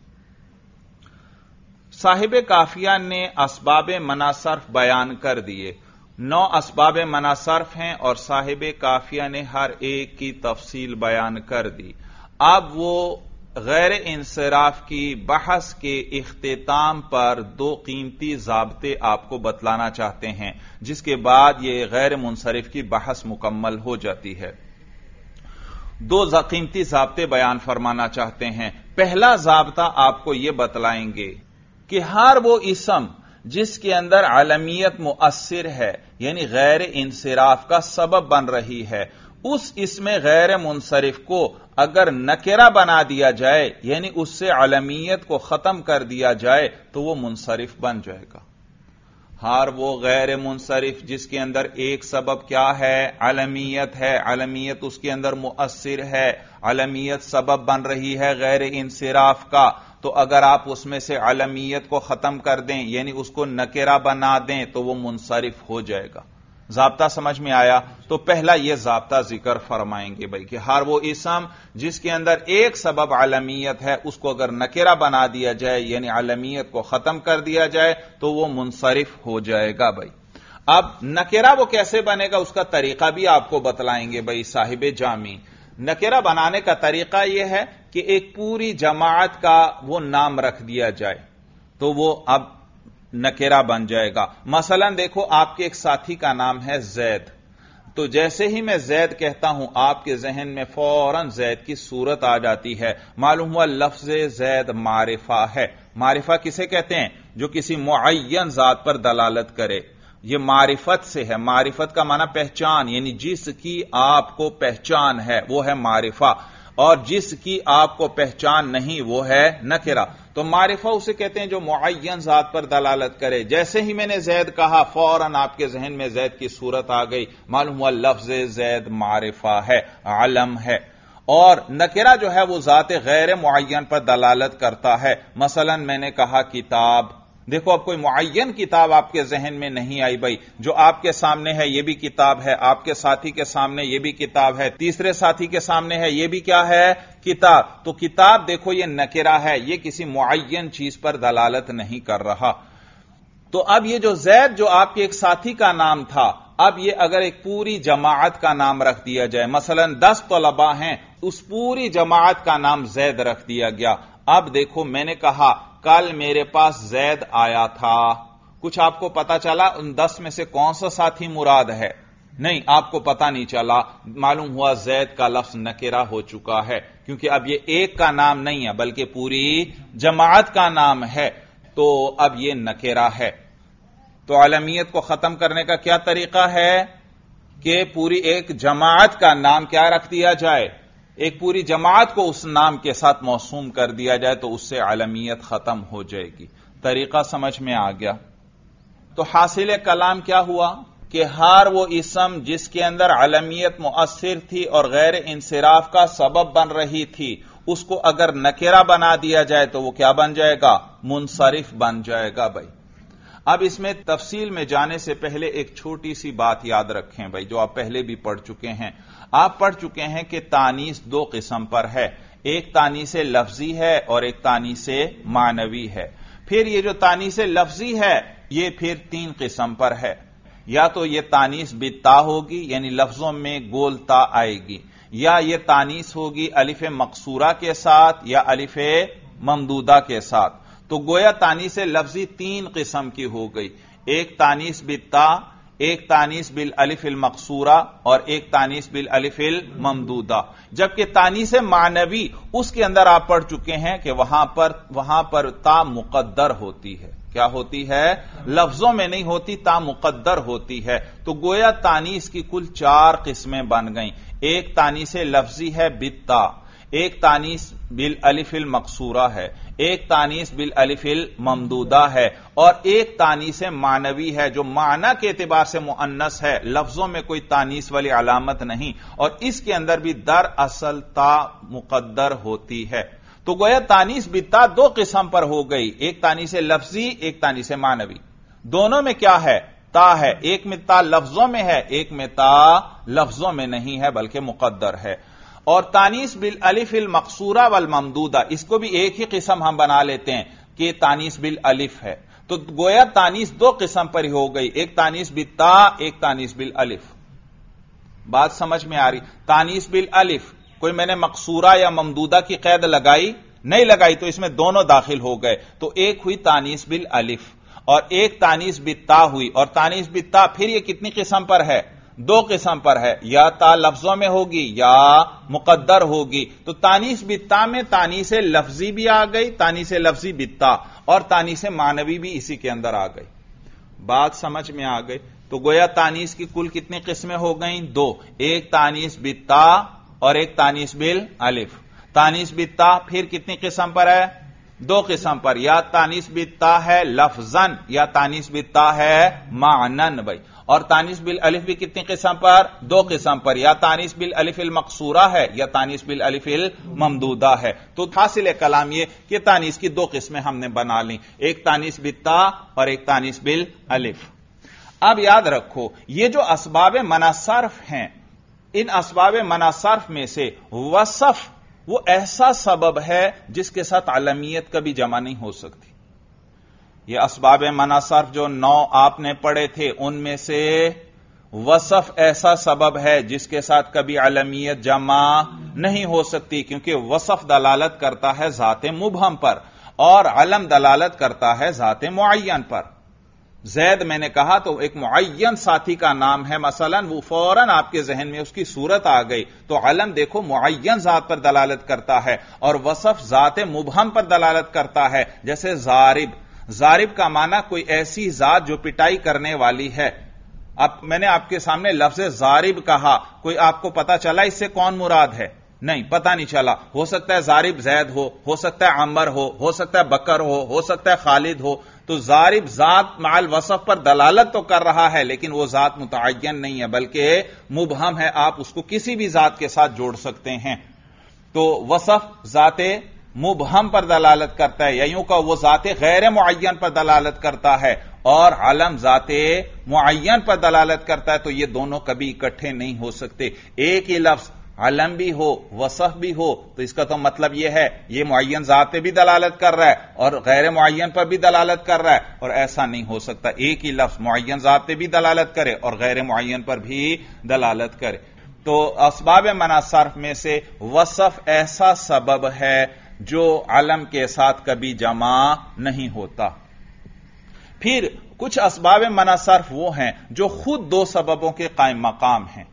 صاحب کافیہ نے اسباب منع صرف بیان کر دیے، 9 اسباب منع صرف ہیں اور صاحب کافیہ نے ہر ایک کی تفصیل بیان کر دی۔ اب وہ غیر انصراف کی بحث کے اختتام پر 2 قیمتی ضابطے آپ کو بتلانا چاہتے ہیں، جس کے بعد یہ غیر منصرف کی بحث مکمل ہو جاتی ہے۔ 2 قیمتی ضابطے بیان فرمانا چاہتے ہیں۔ پہلا ضابطہ آپ کو یہ بتلائیں گے کہ ہر وہ اسم جس کے اندر علمیت مؤثر ہے یعنی غیر انصراف کا سبب بن رہی ہے، اس اسم غیر منصرف کو اگر نکرہ بنا دیا جائے یعنی اس سے علمیت کو ختم کر دیا جائے تو وہ منصرف بن جائے گا۔ ہر وہ غیر منصرف جس کے اندر ایک سبب کیا ہے، علمیت ہے، علمیت اس کے اندر مؤثر ہے، علمیت سبب بن رہی ہے غیر انصراف کا، تو اگر آپ اس میں سے علمیت کو ختم کر دیں یعنی اس کو نکرہ بنا دیں تو وہ منصرف ہو جائے گا۔ ضابطہ سمجھ میں آیا؟ تو پہلا یہ ضابطہ ذکر فرمائیں گے بھائی کہ ہر وہ اسم جس کے اندر ایک سبب علمیت ہے اس کو اگر نکرہ بنا دیا جائے یعنی علمیت کو ختم کر دیا جائے تو وہ منصرف ہو جائے گا بھائی۔ اب نکرہ وہ کیسے بنے گا اس کا طریقہ بھی آپ کو بتلائیں گے بھائی صاحب جامی۔ نکرہ بنانے کا طریقہ یہ ہے کہ ایک پوری جماعت کا وہ نام رکھ دیا جائے تو وہ اب نکرہ بن جائے گا. مثلا دیکھو آپ کے ایک ساتھی کا نام ہے زید، تو جیسے ہی میں زید کہتا ہوں آپ کے ذہن میں فوراً زید کی صورت آ جاتی ہے. معلوم ہوا لفظ زید معرفہ ہے. معرفہ کسے کہتے ہیں؟ جو کسی معین ذات پر دلالت کرے. یہ معرفت سے ہے. معرفت کا معنی پہچان، یعنی جس کی آپ کو پہچان ہے وہ ہے معرفہ، اور جس کی آپ کو پہچان نہیں وہ ہے نکرہ. تو معرفہ اسے کہتے ہیں جو معین ذات پر دلالت کرے. جیسے ہی میں نے زید کہا فوراً آپ کے ذہن میں زید کی صورت آ گئی. معلوم ہوا لفظ زید معرفہ ہے، علم ہے. اور نکرہ جو ہے وہ ذات غیر معین پر دلالت کرتا ہے. مثلا میں نے کہا کتاب، دیکھو اب کوئی معین کتاب آپ کے ذہن میں نہیں آئی بھائی. جو آپ کے سامنے ہے یہ بھی کتاب ہے، آپ کے ساتھی کے سامنے یہ بھی کتاب ہے، تیسرے ساتھی کے سامنے ہے یہ بھی کیا ہے؟ کتاب. تو کتاب دیکھو یہ نکرہ ہے، یہ کسی معین چیز پر دلالت نہیں کر رہا. تو اب یہ جو زید جو آپ کے ایک ساتھی کا نام تھا، اب یہ اگر ایک پوری جماعت کا نام رکھ دیا جائے، مثلا 10 طلباء ہیں، اس پوری جماعت کا نام زید رکھ دیا گیا. اب دیکھو میں نے کہا کل میرے پاس زید آیا تھا، کچھ آپ کو پتا چلا ان 10 میں سے کون سا ساتھی مراد ہے؟ نہیں، آپ کو پتا نہیں چلا. معلوم ہوا زید کا لفظ نکرہ ہو چکا ہے، کیونکہ اب یہ ایک کا نام نہیں ہے بلکہ پوری جماعت کا نام ہے. تو اب یہ نکرہ ہے. تو علمیت کو ختم کرنے کا کیا طریقہ ہے کہ پوری ایک جماعت کا نام کیا رکھ دیا جائے؟ ایک پوری جماعت کو اس نام کے ساتھ موسوم کر دیا جائے تو اس سے علمیت ختم ہو جائے گی. طریقہ سمجھ میں آ گیا؟ تو حاصل کلام کیا ہوا کہ ہر وہ اسم جس کے اندر علمیت مؤثر تھی اور غیر انصراف کا سبب بن رہی تھی، اس کو اگر نکرہ بنا دیا جائے تو وہ کیا بن جائے گا؟ منصرف بن جائے گا. بھائی اب اس میں تفصیل میں جانے سے پہلے ایک چھوٹی سی بات یاد رکھیں بھائی، جو آپ پہلے بھی پڑھ چکے ہیں. آپ پڑھ چکے ہیں کہ تانیث 2 قسم پر ہے، ایک تانیث لفظی ہے اور ایک تانیث معنوی ہے. پھر یہ جو تانیث لفظی ہے یہ پھر 3 قسم پر ہے. یا تو یہ تانیث بالتا ہوگی، یعنی لفظوں میں گول تا آئے گی، یا یہ تانیث ہوگی الف مقصورہ کے ساتھ یا الف ممدودہ کے ساتھ. تو گویا تانیث لفظی 3 قسم کی ہو گئی، ایک تانیث بالتا، ایک تانیث بالالف المقصورہ اور ایک تانیث بالالف الممدودہ. جبکہ تانیث معنوی اس کے اندر آپ پڑھ چکے ہیں کہ وہاں پر تا مقدر ہوتی ہے. کیا ہوتی ہے؟ لفظوں میں نہیں ہوتی، تا مقدر ہوتی ہے. تو گویا تانیث کی کل 4 قسمیں بن گئیں. ایک تانیث لفظی ہے بالتا، ایک تانیث بالالف المقصورہ ہے، ایک تانیث بالالف الممدودہ ہے، اور ایک تانیث معنوی ہے جو معنی کے اعتبار سے مؤنث ہے، لفظوں میں کوئی تانیث والی علامت نہیں، اور اس کے اندر بھی در اصل تا مقدر ہوتی ہے. تو گویا تانیث بالتا 2 قسم پر ہو گئی، ایک تانیث لفظی، ایک تانیث معنوی. دونوں میں کیا ہے؟ تا ہے. ایک میں تا لفظوں میں ہے، ایک میں تا لفظوں میں نہیں ہے بلکہ مقدر ہے. اور تانیث بالالف المقصورہ والممدودہ، اس کو بھی ایک ہی قسم ہم بنا لیتے ہیں کہ تانیث بالالف ہے. تو گویا تانیث 2 قسم پر ہی ہو گئی، ایک تانیث بالتا، ایک تانیث بالالف. بات سمجھ میں آ رہی؟ تانیث بالالف کوئی میں نے مقصورہ یا ممدودہ کی قید لگائی نہیں لگائی، تو اس میں دونوں داخل ہو گئے. تو ایک ہوئی تانیث بالالف اور ایک تانیث بالتا ہوئی. اور تانیث بالتا پھر یہ کتنی قسم پر ہے؟ 2 قسم پر ہے، یا تا لفظوں میں ہوگی یا مقدر ہوگی. تو تانیث بالتا میں تانیث لفظی بھی آ گئی، تانیث لفظی بالتا، اور تانیث معنوی بھی اسی کے اندر آ گئی. بات سمجھ میں آ گئی؟ تو گویا تانیث کی کل کتنی قسمیں ہو گئیں؟ 2، ایک تانیث بالتا اور ایک تانیث بالالف. تانیث بالتا پھر کتنی قسم پر ہے؟ 2 قسم پر، یا تانیث بالتا ہے لفظاً یا تانیث بالتا ہے معنن. بھائی اور تانیث بالالف بھی کتنی قسم پر؟ 2 قسم پر، یا تانیث بالالف المقصورہ ہے یا تانیث بالالف الممدودہ ہے. تو حاصل کلام یہ کہ تانیث کی 2 قسمیں ہم نے بنا لی، ایک تانیث بالتا اور ایک تانیث بالالف. اب یاد رکھو یہ جو اسباب منع صرف ہیں، ان اسباب منع صرف میں سے وصف وہ ایسا سبب ہے جس کے ساتھ علمیت کبھی جمع نہیں ہو سکتی. یہ اسباب منع صرف جو 9 آپ نے پڑھے تھے ان میں سے وصف ایسا سبب ہے جس کے ساتھ کبھی علمیت جمع نہیں ہو سکتی، کیونکہ وصف دلالت کرتا ہے ذات مبہم پر اور علم دلالت کرتا ہے ذات معین پر۔ زید میں نے کہا تو ایک معین ساتھی کا نام ہے مثلا، وہ فوراً آپ کے ذہن میں اس کی صورت آ گئی، تو علم دیکھو معین ذات پر دلالت کرتا ہے اور وصف ذات مبہم پر دلالت کرتا ہے، جیسے ضارب۔ ضارب کا معنی کوئی ایسی ذات جو پٹائی کرنے والی ہے۔ اب میں نے آپ کے سامنے لفظ ضارب کہا، کوئی آپ کو پتا چلا اس سے کون مراد ہے؟ نہیں، پتا نہیں چلا۔ ہو سکتا ہے ضارب زید ہو سکتا ہے عمر ہو سکتا ہے بکر ہو سکتا ہے خالد ہو۔ تو ضارب ذات مع الوصف پر دلالت تو کر رہا ہے، لیکن وہ ذات متعین نہیں ہے بلکہ مبہم ہے، آپ اس کو کسی بھی ذات کے ساتھ جوڑ سکتے ہیں۔ تو وصف ذات مبہم پر دلالت کرتا ہے، یا یوں کہ وہ ذات غیر معین پر دلالت کرتا ہے، اور علم ذات معین پر دلالت کرتا ہے، تو یہ دونوں کبھی اکٹھے نہیں ہو سکتے۔ ایک ہی لفظ علم بھی ہو وصف بھی ہو تو اس کا تو مطلب یہ ہے یہ معین ذات پہ بھی دلالت کر رہا ہے اور غیر معین پر بھی دلالت کر رہا ہے، اور ایسا نہیں ہو سکتا ایک ہی لفظ معین ذات پہ بھی دلالت کرے اور غیر معین پر بھی دلالت کرے۔ تو اسباب منع صرف میں سے وصف ایسا سبب ہے جو علم کے ساتھ کبھی جمع نہیں ہوتا۔ پھر کچھ اسباب منع صرف وہ ہیں جو خود دو سببوں کے قائم مقام ہیں،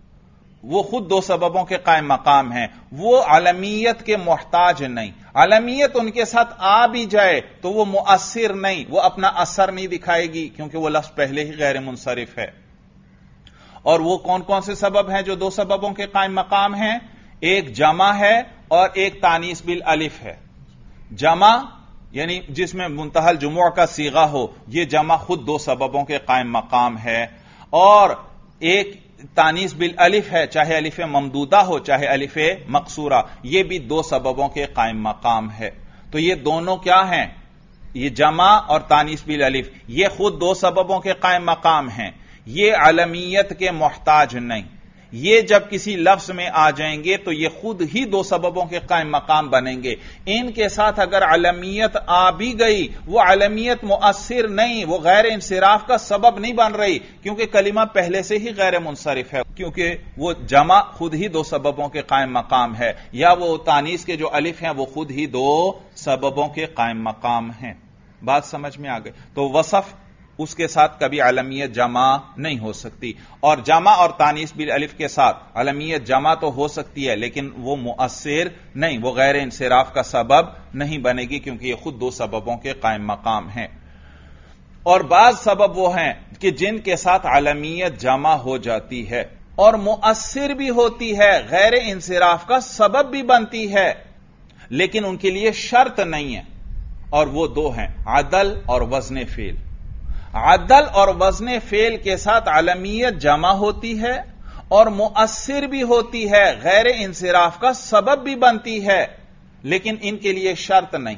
وہ علمیت کے محتاج نہیں۔ علمیت ان کے ساتھ آ بھی جائے تو وہ مؤثر نہیں، وہ اپنا اثر نہیں دکھائے گی، کیونکہ وہ لفظ پہلے ہی غیر منصرف ہے۔ اور وہ کون کون سے سبب ہیں جو دو سببوں کے قائم مقام ہیں؟ ایک جمع ہے اور ایک تانیث بالالف ہے۔ جمع یعنی جس میں منتہی الجموع کا صیغہ ہو، یہ جمع خود دو سببوں کے قائم مقام ہے، اور ایک تانیث بالالف ہے، چاہے الف ممدودہ ہو چاہے الف مقصورہ، یہ بھی دو سببوں کے قائم مقام ہے۔ تو یہ دونوں کیا ہیں؟ یہ جمع اور تانیث بالالف یہ خود دو سببوں کے قائم مقام ہیں، یہ علمیت کے محتاج نہیں۔ یہ جب کسی لفظ میں آ جائیں گے تو یہ خود ہی دو سببوں کے قائم مقام بنیں گے۔ ان کے ساتھ اگر علمیت آ بھی گئی، وہ علمیت مؤثر نہیں، وہ غیر انصراف کا سبب نہیں بن رہی، کیونکہ کلمہ پہلے سے ہی غیر منصرف ہے، کیونکہ وہ جمع خود ہی دو سببوں کے قائم مقام ہے، یا وہ تانیث کے جو الف ہیں وہ خود ہی دو سببوں کے قائم مقام ہیں۔ بات سمجھ میں آ گئی؟ تو وصف اس کے ساتھ کبھی علمیت جمع نہیں ہو سکتی، اور جمع اور تانیث بالالف کے ساتھ علمیت جمع تو ہو سکتی ہے لیکن وہ مؤثر نہیں، وہ غیر انصراف کا سبب نہیں بنے گی، کیونکہ یہ خود دو سببوں کے قائم مقام ہیں۔ اور بعض سبب وہ ہیں کہ جن کے ساتھ علمیت جمع ہو جاتی ہے اور مؤثر بھی ہوتی ہے، غیر انصراف کا سبب بھی بنتی ہے، لیکن ان کے لیے شرط نہیں ہے، اور وہ دو ہیں عدل اور وزن فعل۔ عدل اور وزن فعل کے ساتھ علمیت جمع ہوتی ہے اور مؤثر بھی ہوتی ہے، غیر انصراف کا سبب بھی بنتی ہے، لیکن ان کے لیے شرط نہیں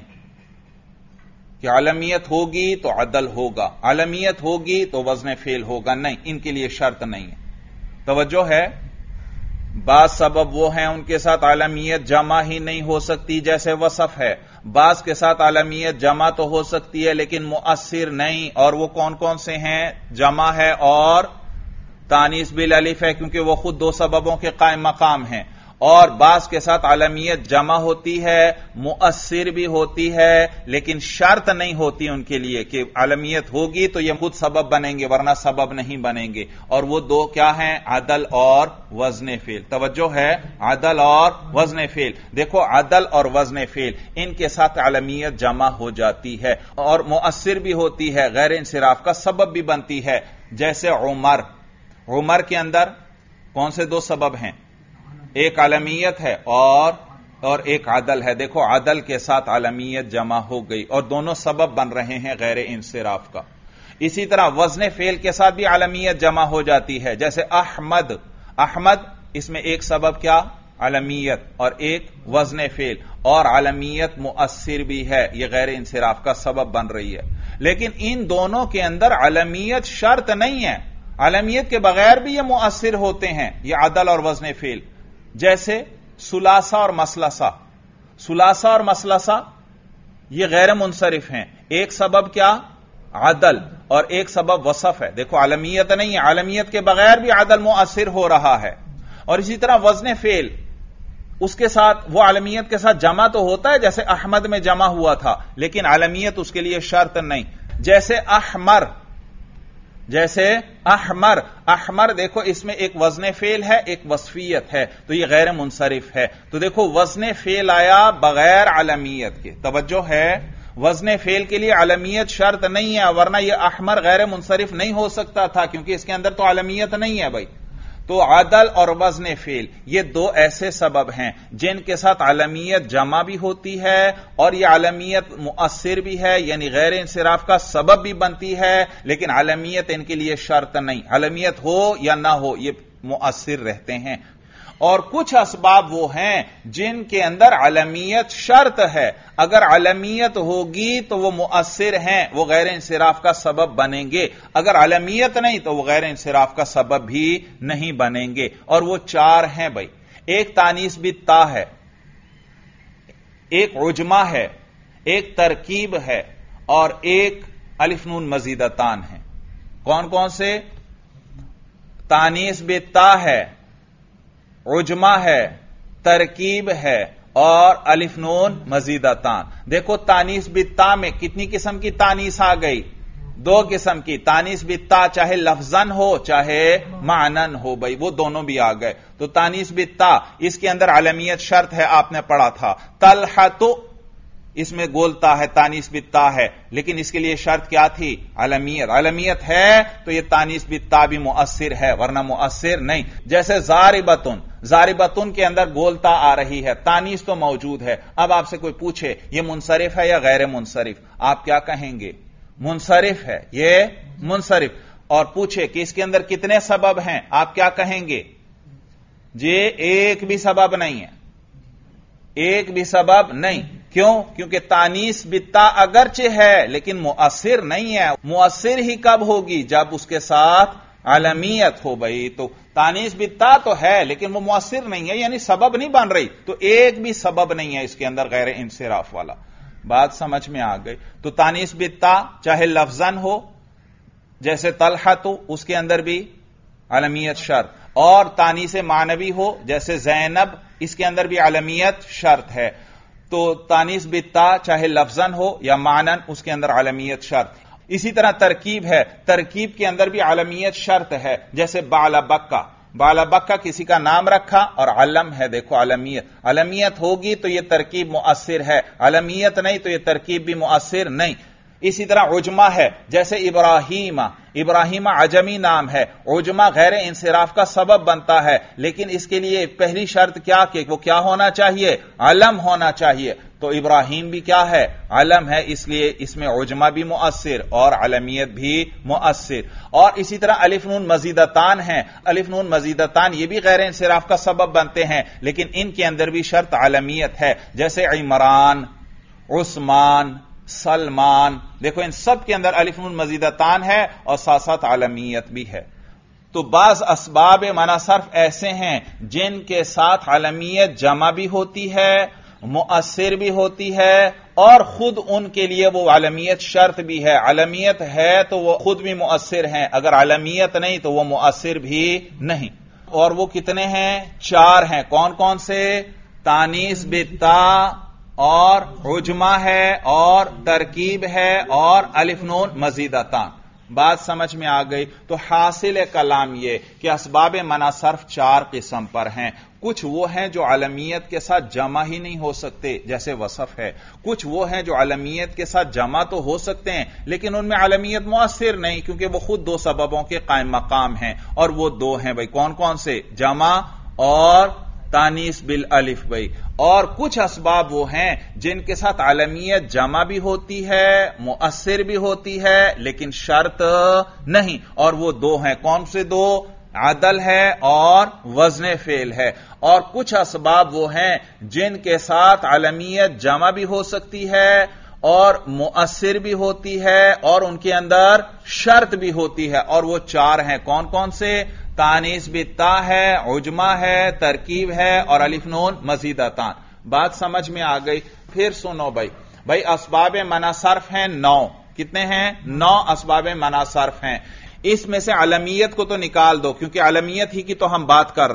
کہ علمیت ہوگی تو عدل ہوگا، علمیت ہوگی تو وزن فعل ہوگا، نہیں، ان کے لیے شرط نہیں ہے۔ توجہ ہے؟ بعض سبب وہ ہیں ان کے ساتھ علمیت جمع ہی نہیں ہو سکتی، جیسے وصف ہے، بعض کے ساتھ علمیت جمع تو ہو سکتی ہے لیکن مؤثر نہیں، اور وہ کون کون سے ہیں؟ جمع ہے اور تانیث بالالف ہے، کیونکہ وہ خود دو سببوں کے قائم مقام ہیں، اور بعض کے ساتھ علمیت جمع ہوتی ہے، مؤثر بھی ہوتی ہے، لیکن شرط نہیں ہوتی ان کے لیے کہ علمیت ہوگی تو یہ خود سبب بنیں گے ورنہ سبب نہیں بنیں گے، اور وہ دو کیا ہیں؟ عدل اور وزن فعل۔ توجہ ہے؟ عدل اور وزن فعل۔ دیکھو عدل اور وزن فعل ان کے ساتھ علمیت جمع ہو جاتی ہے اور مؤثر بھی ہوتی ہے، غیر انصراف کا سبب بھی بنتی ہے، جیسے عمر۔ عمر کے اندر کون سے دو سبب ہیں؟ ایک علمیت ہے اور ایک عدل ہے۔ دیکھو عدل کے ساتھ علمیت جمع ہو گئی اور دونوں سبب بن رہے ہیں غیر انصراف کا۔ اسی طرح وزن فعل کے ساتھ بھی علمیت جمع ہو جاتی ہے، جیسے احمد۔ احمد اس میں ایک سبب کیا؟ علمیت، اور ایک وزن فعل، اور علمیت مؤثر بھی ہے، یہ غیر انصراف کا سبب بن رہی ہے۔ لیکن ان دونوں کے اندر علمیت شرط نہیں ہے، علمیت کے بغیر بھی یہ مؤثر ہوتے ہیں، یہ عدل اور وزن فعل، جیسے ثلاثہ اور مثلثہ۔ ثلاثہ اور مثلثہ یہ غیر منصرف ہیں، ایک سبب کیا؟ عدل، اور ایک سبب وصف ہے۔ دیکھو علمیت نہیں ہے، علمیت کے بغیر بھی عدل مؤثر ہو رہا ہے۔ اور اسی طرح وزن فعل، اس کے ساتھ وہ علمیت کے ساتھ جمع تو ہوتا ہے جیسے احمد میں جمع ہوا تھا، لیکن علمیت اس کے لیے شرط نہیں. جیسے احمر، احمر دیکھو اس میں ایک وزن فعل ہے، ایک وصفیت ہے، تو یہ غیر منصرف ہے. تو دیکھو وزن فعل آیا بغیر علمیت کے، توجہ ہے، وزن فعل کے لیے علمیت شرط نہیں ہے، ورنہ یہ احمر غیر منصرف نہیں ہو سکتا تھا کیونکہ اس کے اندر تو علمیت نہیں ہے بھائی. تو عدل اور وزن فعل یہ دو ایسے سبب ہیں جن کے ساتھ علمیت جمع بھی ہوتی ہے اور یہ علمیت مؤثر بھی ہے، یعنی غیر انصراف کا سبب بھی بنتی ہے، لیکن علمیت ان کے لیے شرط نہیں، علمیت ہو یا نہ ہو یہ مؤثر رہتے ہیں. اور کچھ اسباب وہ ہیں جن کے اندر علمیت شرط ہے، اگر علمیت ہوگی تو وہ مؤثر ہیں، وہ غیر انصراف کا سبب بنیں گے، اگر علمیت نہیں تو وہ غیر انصراف کا سبب بھی نہیں بنیں گے. اور وہ چار ہیں بھائی، ایک تانیث بالتا ہے، ایک عجمہ ہے، ایک ترکیب ہے، اور ایک الف نون مزیدتان ہے. کون کون سے؟ تانیث بالتا ہے، عجمہ ہے، ترکیب ہے، اور الف نون مزیدتان. دیکھو تانیث بالتا میں کتنی قسم کی تانیث آ گئی؟ دو قسم کی. تانیث بالتا چاہے لفظاً ہو چاہے معنن ہو بھائی، وہ دونوں بھی آ گئے. تو تانیث بالتا اس کے اندر علمیت شرط ہے، آپ نے پڑھا تھا. طلحۃ اس میں گولتا ہے، تانیث بالتا ہے، لیکن اس کے لیے شرط کیا تھی؟ علمیت. علمیت ہے تو یہ تانیث بالتا بھی مؤثر ہے، ورنہ مؤثر نہیں. جیسے ضاربتن کے اندر گولتا آ رہی ہے، تانیث تو موجود ہے. اب آپ سے کوئی پوچھے یہ منصرف ہے یا غیر منصرف، آپ کیا کہیں گے؟ منصرف ہے، یہ منصرف. اور پوچھے کہ اس کے اندر کتنے سبب ہیں، آپ کیا کہیں گے؟ جی ایک بھی سبب نہیں ہے، ایک بھی سبب نہیں. کیوں؟ کیونکہ تانیث بالتا اگرچہ ہے لیکن مؤثر نہیں ہے. مؤثر ہی کب ہوگی؟ جب اس کے ساتھ علمیت ہو بھائی. تو تانیث بالتا تو ہے لیکن وہ مؤثر نہیں ہے، یعنی سبب نہیں بن رہی. تو ایک بھی سبب نہیں ہے اس کے اندر غیر انصراف والا. بات سمجھ میں آ گئی؟ تو تانیث بالتا چاہے لفظاً ہو جیسے طلحۃ، اس کے اندر بھی علمیت شرط، اور تانیث معنوی ہو جیسے زینب، اس کے اندر بھی علمیت شرط ہے. تو تانیث بالتا چاہے لفظاً ہو یا معنن، اس کے اندر علمیت شرط. اسی طرح ترکیب ہے، ترکیب کے اندر بھی علمیت شرط ہے، جیسے بالابکہ. بالابکہ کسی کا نام رکھا اور علم ہے، دیکھو علمیت. علمیت ہوگی تو یہ ترکیب مؤثر ہے، علمیت نہیں تو یہ ترکیب بھی مؤثر نہیں. اسی طرح عجمہ ہے، جیسے ابراہیم عجمی نام ہے، عجمہ غیر انصراف کا سبب بنتا ہے، لیکن اس کے لیے پہلی شرط کیا کہ وہ کیا ہونا چاہیے؟ علم ہونا چاہیے. تو ابراہیم بھی کیا ہے؟ علم ہے، اس لیے اس میں عجمہ بھی مؤثر اور علمیت بھی مؤثر. اور اسی طرح الف نون مزیدتان ہیں، الف نون مزیدتان یہ بھی غیر انصراف کا سبب بنتے ہیں، لیکن ان کے اندر بھی شرط علمیت ہے، جیسے عمران، عثمان، سلمان. دیکھو ان سب کے اندر الف نون مزیدتان ہے اور ساتھ ساتھ علمیت بھی ہے. تو بعض اسباب منع صرف ایسے ہیں جن کے ساتھ علمیت جمع بھی ہوتی ہے، مؤثر بھی ہوتی ہے، اور خود ان کے لیے وہ علمیت شرط بھی ہے. علمیت ہے تو وہ خود بھی مؤثر ہیں، اگر علمیت نہیں تو وہ مؤثر بھی نہیں. اور وہ کتنے ہیں؟ چار ہیں. کون کون سے؟ تانیث بالتا اور عجمہ ہے اور ترکیب ہے اور الف نون مزیدتان. بات سمجھ میں آ گئی؟ تو حاصل کلام یہ کہ اسباب منع صرف چار قسم پر ہیں. کچھ وہ ہیں جو علمیت کے ساتھ جمع ہی نہیں ہو سکتے جیسے وصف ہے، کچھ وہ ہیں جو علمیت کے ساتھ جمع تو ہو سکتے ہیں لیکن ان میں علمیت مؤثر نہیں کیونکہ وہ خود دو سببوں کے قائم مقام ہیں، اور وہ دو ہیں بھائی. کون کون سے؟ جمع اور تانیث بالالف بھائی. اور کچھ اسباب وہ ہیں جن کے ساتھ علمیت جمع بھی ہوتی ہے، مؤثر بھی ہوتی ہے، لیکن شرط نہیں، اور وہ دو ہیں. کون سے دو؟ عدل ہے اور وزن فعل ہے. اور کچھ اسباب وہ ہیں جن کے ساتھ علمیت جمع بھی ہو سکتی ہے اور مؤثر بھی ہوتی ہے اور ان کے اندر شرط بھی ہوتی ہے، اور وہ چار ہیں. کون کون سے؟ تانیث بالتا ہے، عجمہ ہے، ترکیب ہے اور الف نون مزیدتان. بات سمجھ میں آ گئی؟ پھر سنو بھائی اسباب منع صرف ہیں 9. کتنے ہیں؟ 9 اسباب منع صرف ہیں. اس میں سے علمیت کو تو نکال دو کیونکہ علمیت ہی کی تو ہم بات کر رہے ہیں.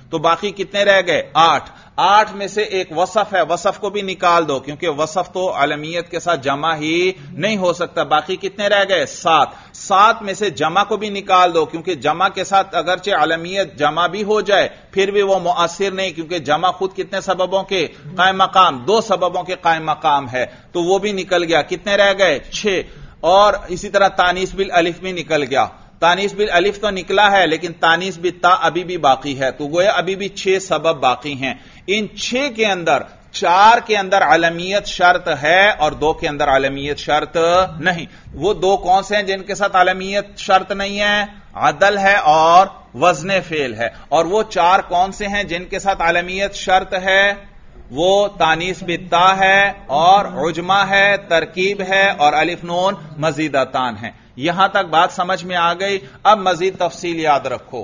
تو باقی کتنے رہ گئے؟ 8. 8 میں سے ایک وصف ہے، وصف کو بھی نکال دو کیونکہ وصف تو علمیت کے ساتھ جمع ہی نہیں ہو سکتا. باقی کتنے رہ گئے؟ 7. 7 میں سے جمع کو بھی نکال دو کیونکہ جمع کے ساتھ اگرچہ علمیت جمع بھی ہو جائے پھر بھی وہ مؤثر نہیں کیونکہ جمع خود کتنے سببوں کے قائم مقام؟ 2 سببوں کے قائم مقام ہے، تو وہ بھی نکل گیا. کتنے رہ گئے؟ 6. اور اسی طرح تانیث بالالف بھی نکل گیا. تانیث بالالف تو نکلا ہے لیکن تانیث بالتا ابھی بھی باقی ہے، تو گویا ابھی بھی 6 سبب باقی ہیں. ان 6 کے اندر 4 کے اندر علمیت شرط ہے اور 2 کے اندر علمیت شرط نہیں. وہ 2 کون سے ہیں جن کے ساتھ علمیت شرط نہیں ہے؟ عدل ہے اور وزن فعل ہے. اور وہ 4 کون سے ہیں جن کے ساتھ علمیت شرط ہے؟ وہ تانیث بالتا ہے اور عجمہ ہے، ترکیب ہے اور الف نون مزیدتان ہیں. یہاں تک بات سمجھ میں آ گئی. اب مزید تفصیل یاد رکھو،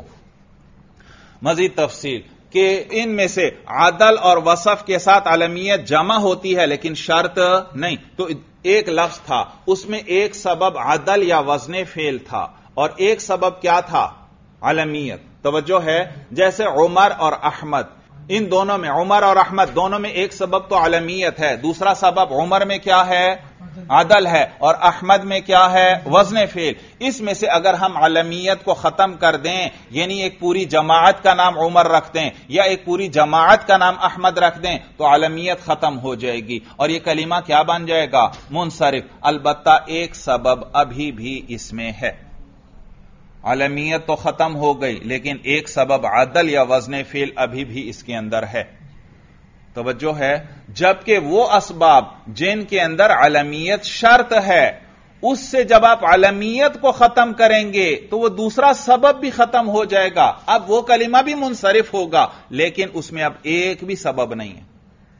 مزید تفصیل کہ ان میں سے عدل اور وصف کے ساتھ علمیت جمع ہوتی ہے لیکن شرط نہیں. تو ایک لفظ تھا اس میں ایک سبب عدل یا وزن فعل تھا اور ایک سبب کیا تھا؟ علمیت. توجہ ہے، جیسے عمر اور احمد، ان دونوں میں عمر اور احمد دونوں میں ایک سبب تو علمیت ہے، دوسرا سبب عمر میں کیا ہے؟ عدل ہے، اور احمد میں کیا ہے؟ وزن فعل. اس میں سے اگر ہم علمیت کو ختم کر دیں یعنی ایک پوری جماعت کا نام عمر رکھ دیں یا ایک پوری جماعت کا نام احمد رکھ دیں تو علمیت ختم ہو جائے گی اور یہ کلمہ کیا بن جائے گا؟ منصرف. البتہ ایک سبب ابھی بھی اس میں ہے. علمیت تو ختم ہو گئی لیکن ایک سبب عدل یا وزن فعل ابھی بھی اس کے اندر ہے. توجہ ہے، جبکہ وہ اسباب جن کے اندر علمیت شرط ہے اس سے جب آپ علمیت کو ختم کریں گے تو وہ دوسرا سبب بھی ختم ہو جائے گا. اب وہ کلمہ بھی منصرف ہوگا لیکن اس میں اب ایک بھی سبب نہیں ہے،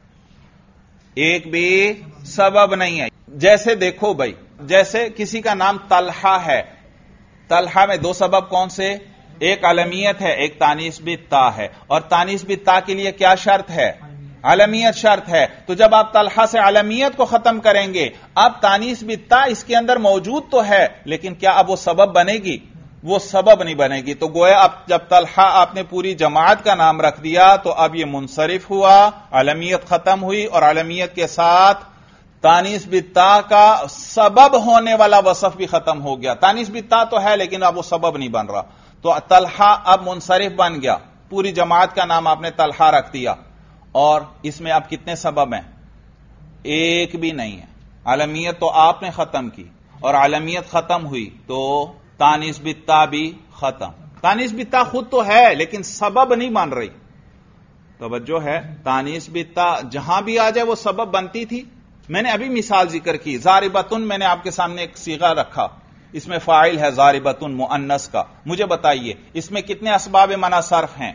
ایک بھی سبب نہیں ہے. جیسے دیکھو بھائی، جیسے کسی کا نام طلحہ ہے، طلحہ میں 2 سبب کون سے؟ ایک علمیت ہے، ایک تانیث بالتا ہے. اور تانیث بالتا کے لیے کیا شرط ہے؟ علمیت شرط ہے. تو جب آپ طلحہ سے علمیت کو ختم کریں گے اب تانیث بالتا اس کے اندر موجود تو ہے لیکن کیا اب وہ سبب بنے گی؟ وہ سبب نہیں بنے گی. تو گویا اب جب طلحہ آپ نے پوری جماعت کا نام رکھ دیا تو اب یہ منصرف ہوا، علمیت ختم ہوئی اور علمیت کے ساتھ تانیث بالتا کا سبب ہونے والا وصف بھی ختم ہو گیا. تانیث بالتا تو ہے لیکن اب وہ سبب نہیں بن رہا. تو طلحہ اب منصرف بن گیا، پوری جماعت کا نام آپ نے طلحہ رکھ دیا اور اس میں اب کتنے سبب ہیں؟ ایک بھی نہیں ہے. علمیت تو آپ نے ختم کی اور علمیت ختم ہوئی تو تانیث بالتا بھی ختم. تانیث بالتا خود تو ہے لیکن سبب نہیں بن رہی. توجہ ہے، تانیث بالتا جہاں بھی آ جائے وہ سبب بنتی تھی. میں نے ابھی مثال ذکر کی، ضاربتن میں نے آپ کے سامنے ایک صیغہ رکھا، اس میں فاعل ہے ضاربتن مؤنث کا. مجھے بتائیے اس میں کتنے اسباب منع صرف ہیں؟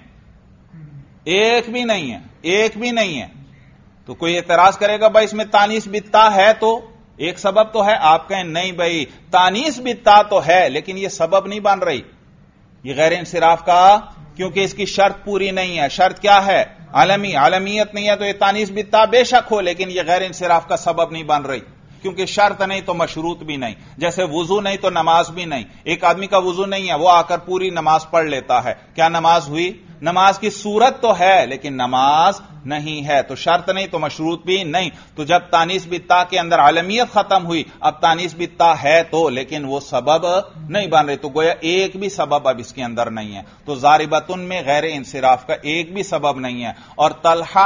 ایک بھی نہیں ہے، ایک بھی نہیں ہے. تو کوئی اعتراض کرے گا بھائی اس میں تانیث بالتا ہے تو ایک سبب تو ہے. آپ کہیں نہیں بھائی تانیث بالتا تو ہے لیکن یہ سبب نہیں بن رہی، یہ غیر انصراف کا، کیونکہ اس کی شرط پوری نہیں ہے. شرط کیا ہے؟ علمیت نہیں ہے. تو یہ تانیث بالتا بے شک ہو لیکن یہ غیر انصراف کا سبب نہیں بن رہی کیونکہ شرط نہیں تو مشروط بھی نہیں. جیسے وضو نہیں تو نماز بھی نہیں. ایک آدمی کا وضو نہیں ہے، وہ آ کر پوری نماز پڑھ لیتا ہے، کیا نماز ہوئی؟ نماز کی صورت تو ہے لیکن نماز نہیں ہے. تو شرط نہیں تو مشروط بھی نہیں. تو جب تانیث بالتا کے اندر علمیت ختم ہوئی اب تانیث بالتا ہے تو لیکن وہ سبب نہیں بن رہی. تو گویا ایک بھی سبب اب اس کے اندر نہیں ہے. تو ضاربتن میں غیر انصراف کا ایک بھی سبب نہیں ہے. اور طلحہ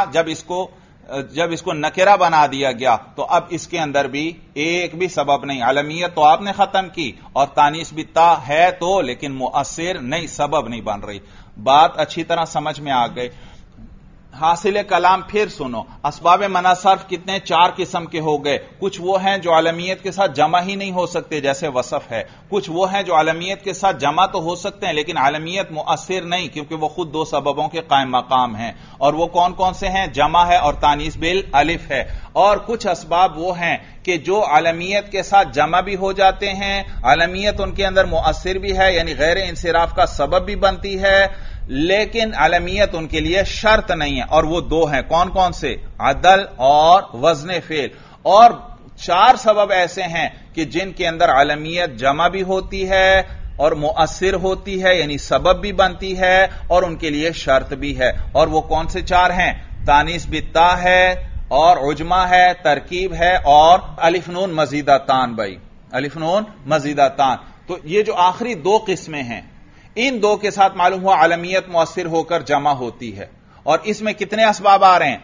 جب اس کو نکرہ بنا دیا گیا تو اب اس کے اندر بھی ایک بھی سبب نہیں. علمیت تو آپ نے ختم کی اور تانیث بالتا ہے تو لیکن مؤثر نہیں، سبب نہیں بن رہی. بات اچھی طرح سمجھ میں آ گئی. حاصل کلام پھر سنو. اسباب منع صرف کتنے؟ 4 قسم کے ہو گئے. کچھ وہ ہیں جو علمیت کے ساتھ جمع ہی نہیں ہو سکتے جیسے وصف ہے. کچھ وہ ہیں جو علمیت کے ساتھ جمع تو ہو سکتے ہیں لیکن علمیت مؤثر نہیں کیونکہ وہ خود 2 سببوں کے قائم مقام ہیں. اور وہ کون کون سے ہیں؟ جمع ہے اور تانیث بالالف ہے. اور کچھ اسباب وہ ہیں کہ جو علمیت کے ساتھ جمع بھی ہو جاتے ہیں، علمیت ان کے اندر مؤثر بھی ہے یعنی غیر انصراف کا سبب بھی بنتی ہے لیکن علمیت ان کے لیے شرط نہیں ہے. اور وہ 2 ہیں، کون کون سے؟ عدل اور وزن فعل. اور 4 سبب ایسے ہیں کہ جن کے اندر علمیت جمع بھی ہوتی ہے اور مؤثر ہوتی ہے یعنی سبب بھی بنتی ہے اور ان کے لیے شرط بھی ہے. اور وہ کون سے چار ہیں؟ تانیث بالتا ہے اور عجمہ ہے، ترکیب ہے اور الف نون مزیدہ تان. بھائی الف نون مزیدہ تان. تو یہ جو آخری دو قسمیں ہیں ان دو کے ساتھ معلوم ہوا علمیت مؤثر ہو کر جمع ہوتی ہے. اور اس میں کتنے اسباب آ رہے ہیں؟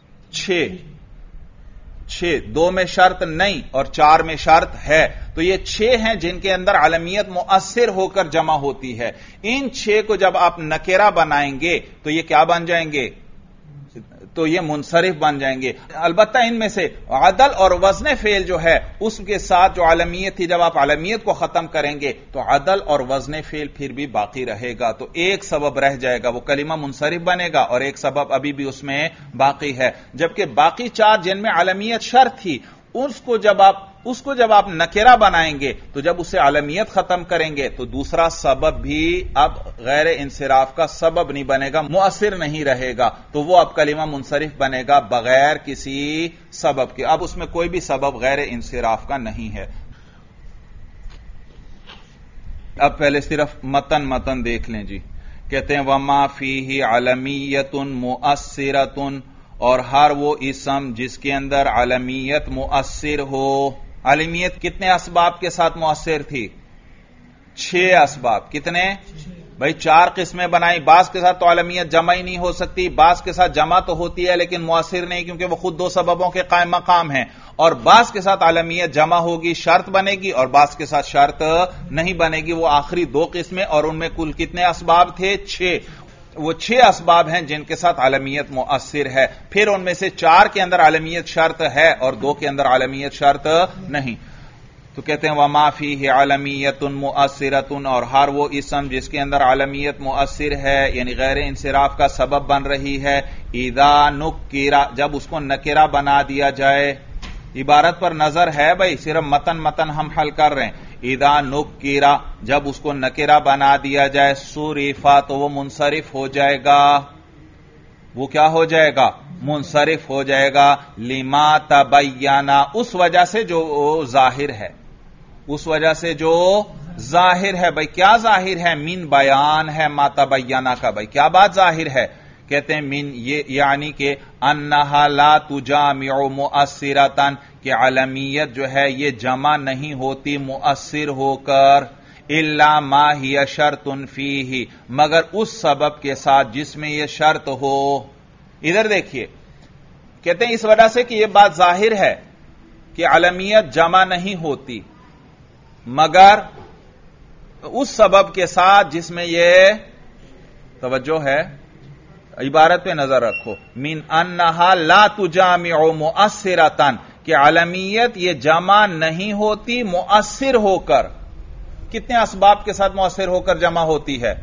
6. 2 میں شرط نہیں اور 4 میں شرط ہے. تو یہ 6 ہیں جن کے اندر علمیت مؤثر ہو کر جمع ہوتی ہے. ان 6 کو جب آپ نکرہ بنائیں گے تو یہ کیا بن جائیں گے؟ تو یہ منصرف بن جائیں گے. البتہ ان میں سے عدل اور وزن فعل جو ہے اس کے ساتھ جو علمیت تھی، جب آپ علمیت کو ختم کریں گے تو عدل اور وزن فعل پھر بھی باقی رہے گا. تو ایک سبب رہ جائے گا، وہ کلمہ منصرف بنے گا اور ایک سبب ابھی بھی اس میں باقی ہے. جبکہ باقی 4 جن میں علمیت شرط تھی اس کو جب آپ نکرہ بنائیں گے تو جب اسے علمیت ختم کریں گے تو دوسرا سبب بھی اب غیر انصراف کا سبب نہیں بنے گا، مؤثر نہیں رہے گا. تو وہ اب کلمہ منصرف بنے گا بغیر کسی سبب کے. اب اس میں کوئی بھی سبب غیر انصراف کا نہیں ہے. اب پہلے صرف متن دیکھ لیں جی. کہتے ہیں وما فیہ علمیت مؤثرۃ، اور ہر وہ اسم جس کے اندر علمیت مؤثر ہو. علمیت کتنے اسباب کے ساتھ مؤثر تھی؟ 6 اسباب. کتنے؟ بھائی 4 قسمیں بنائی. بعض کے ساتھ تو علمیت جمع ہی نہیں ہو سکتی، بعض کے ساتھ جمع تو ہوتی ہے لیکن مؤثر نہیں کیونکہ وہ خود 2 سببوں کے قائم مقام ہیں. اور بعض کے ساتھ علمیت جمع ہوگی، شرط بنے گی، اور بعض کے ساتھ شرط نہیں بنے گی. وہ آخری 2 قسمیں، اور ان میں کل کتنے اسباب تھے؟ 6. وہ 6 اسباب ہیں جن کے ساتھ علمیت مؤثر ہے. پھر ان میں سے 4 کے اندر علمیت شرط ہے اور 2 کے اندر علمیت شرط نہیں. تو کہتے ہیں وما فیہ علمیت مؤثرۃ، اور ہر وہ اسم جس کے اندر علمیت مؤثر ہے یعنی غیر انصراف کا سبب بن رہی ہے. اذا نکرہ، جب اس کو نکرہ بنا دیا جائے. عبارت پر نظر ہے بھائی، صرف متن ہم حل کر رہے ہیں. اذا نکرہ، جب اس کو نکرہ بنا دیا جائے. صرفا، تو وہ منصرف ہو جائے گا. وہ کیا ہو جائے گا؟ منصرف ہو جائے گا. لما تبینا، اس وجہ سے جو ظاہر ہے. اس وجہ سے جو ظاہر ہے. بھائی کیا ظاہر ہے؟ من بیان ہے ما تبینا کا. بھائی کیا بات ظاہر ہے؟ کہتے ہیں من، یہ یعنی کہ انہا لا تجامع مؤثرتن، کہ علمیت جو ہے یہ جمع نہیں ہوتی مؤثر ہو کر. الا ما ہی شرط فیہ، مگر اس سبب کے ساتھ جس میں یہ شرط ہو. ادھر دیکھیے، کہتے ہیں اس وجہ سے کہ یہ بات ظاہر ہے کہ علمیت جمع نہیں ہوتی مگر اس سبب کے ساتھ جس میں یہ، توجہ ہے عبارت پہ نظر رکھو، من انہا لا تجامع مؤثرتن، کہ علمیت یہ جمع نہیں ہوتی مؤثر ہو کر. کتنے اسباب کے ساتھ مؤثر ہو کر جمع ہوتی ہے؟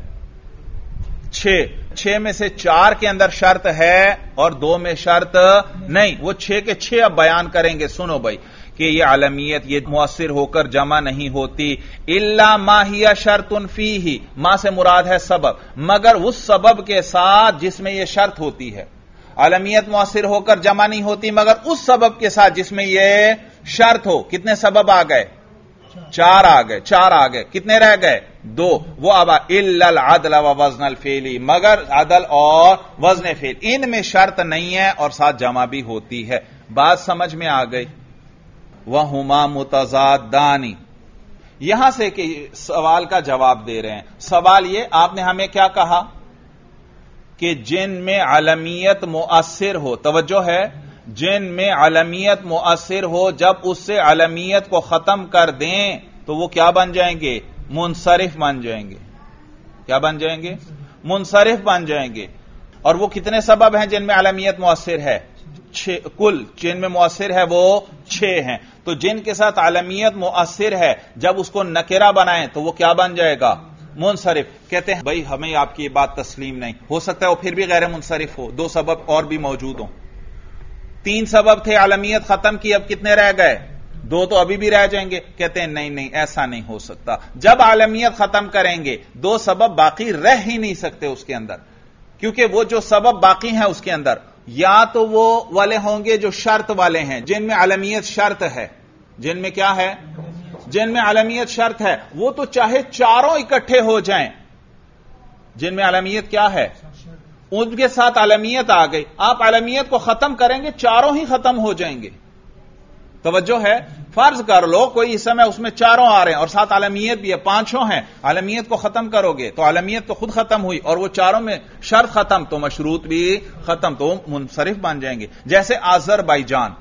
6 میں سے 4 کے اندر شرط ہے اور 2 میں شرط نہیں. وہ 6 کے 6 اب بیان کریں گے. سنو بھائی کہ یہ علمیت یہ مؤثر ہو کر جمع نہیں ہوتی. الا ما ہی شرط فیہ، ما سے مراد ہے سبب، مگر اس سبب کے ساتھ جس میں یہ شرط ہوتی ہے. علمیت مؤثر ہو کر جمع نہیں ہوتی مگر اس سبب کے ساتھ جس میں یہ شرط ہو. کتنے سبب آ گئے؟ 4 آ گئے. کتنے رہ گئے؟ 2. وہ اب الا العدل ووزن الفعل، مگر عدل اور وزن فعل ان میں شرط نہیں ہے اور ساتھ جمع بھی ہوتی ہے. بات سمجھ میں آ گئی؟ وہما متضادان، یہاں سے کہ سوال کا جواب دے رہے ہیں. سوال یہ، آپ نے ہمیں کیا کہا کہ جن میں علمیت مؤثر ہو، توجہ ہے، جن میں علمیت مؤثر ہو جب اس سے علمیت کو ختم کر دیں تو وہ کیا بن جائیں گے؟ منصرف بن جائیں گے. کیا بن جائیں گے؟ منصرف بن جائیں گے. اور وہ کتنے سبب ہیں جن میں علمیت مؤثر ہے؟ 6. کل جن میں مؤثر ہے وہ 6 ہیں. تو جن کے ساتھ علمیت مؤثر ہے جب اس کو نکرہ بنائیں تو وہ کیا بن جائے گا؟ منصرف. کہتے ہیں بھائی ہمیں آپ کی یہ بات تسلیم نہیں ہو سکتا ہے وہ پھر بھی غیر منصرف ہو. 2 سبب اور بھی موجود ہوں. 3 سبب تھے علمیت ختم کی، اب کتنے رہ گئے؟ 2 تو ابھی بھی رہ جائیں گے. کہتے ہیں نہیں ایسا نہیں ہو سکتا. جب علمیت ختم کریں گے 2 سبب باقی رہ ہی نہیں سکتے اس کے اندر، کیونکہ وہ جو سبب باقی ہیں اس کے اندر یا تو وہ والے ہوں گے جو شرط والے ہیں، جن میں علمیت شرط ہے. جن میں کیا ہے؟ جن میں علمیت شرط ہے وہ تو چاہے چاروں اکٹھے ہو جائیں، جن میں علمیت کیا ہے ان کے ساتھ علمیت آ گئی، آپ علمیت کو ختم کریں گے چاروں ہی ختم ہو جائیں گے۔ توجہ ہے، فرض کر لو کوئی اس میں اس میں چاروں آ رہے ہیں اور ساتھ علمیت بھی ہے، پانچوں ہیں، علمیت کو ختم کرو گے تو علمیت تو خود ختم ہوئی اور وہ چاروں میں شرط ختم تو مشروط بھی ختم، تو منصرف بن جائیں گے۔ جیسے آذربائیجان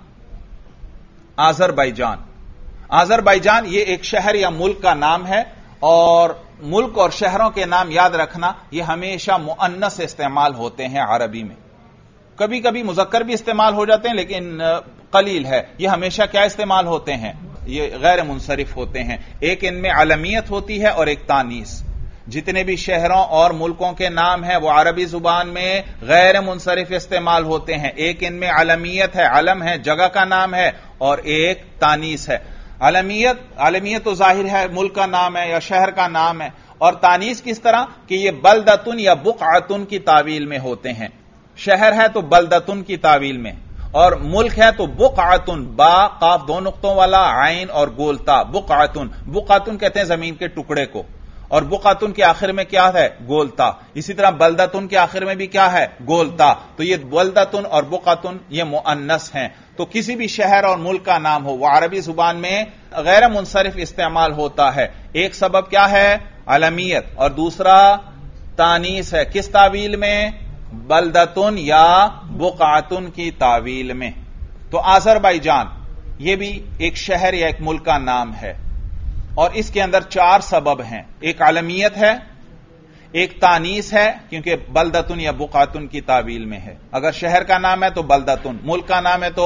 یہ ایک شہر یا ملک کا نام ہے، اور ملک اور شہروں کے نام یاد رکھنا یہ ہمیشہ مؤنث سے استعمال ہوتے ہیں عربی میں، کبھی کبھی مذکر بھی استعمال ہو جاتے ہیں لیکن قلیل ہے، یہ ہمیشہ کیا استعمال ہوتے ہیں، یہ غیر منصرف ہوتے ہیں۔ ایک ان میں علمیت ہوتی ہے اور ایک تانیث۔ جتنے بھی شہروں اور ملکوں کے نام ہیں وہ عربی زبان میں غیر منصرف استعمال ہوتے ہیں، ایک ان میں علمیت ہے، علم ہے، جگہ کا نام ہے، اور ایک تانیث ہے۔ علمیت تو ظاہر ہے ملک کا نام ہے یا شہر کا نام ہے، اور تانیث کس طرح کہ یہ بلدتن یا بقعتن کی تعویل میں ہوتے ہیں، شہر ہے تو بلدتن کی تعویل میں، اور ملک ہے تو بقعتن، با قاف دو نقطوں والا، عین اور گولتا، بقعتن کہتے ہیں زمین کے ٹکڑے کو، اور بقعتن کے آخر میں کیا ہے گولتا، اسی طرح بلدتن کے آخر میں بھی کیا ہے گولتا، تو یہ بلدتن اور بقعتن یہ مؤنث ہیں۔ تو کسی بھی شہر اور ملک کا نام ہو وہ عربی زبان میں غیر منصرف استعمال ہوتا ہے، ایک سبب کیا ہے علمیت اور دوسرا تانیث ہے، کس تعویل میں بلدتن یا بقعتن کی تعویل میں۔ تو آذربائیجان یہ بھی ایک شہر یا ایک ملک کا نام ہے، اور اس کے اندر چار سبب ہیں، ایک علمیت ہے، ایک تانیث ہے کیونکہ بلدتن یا بقعتن کی تعویل میں ہے، اگر شہر کا نام ہے تو بلدتن، ملک کا نام ہے تو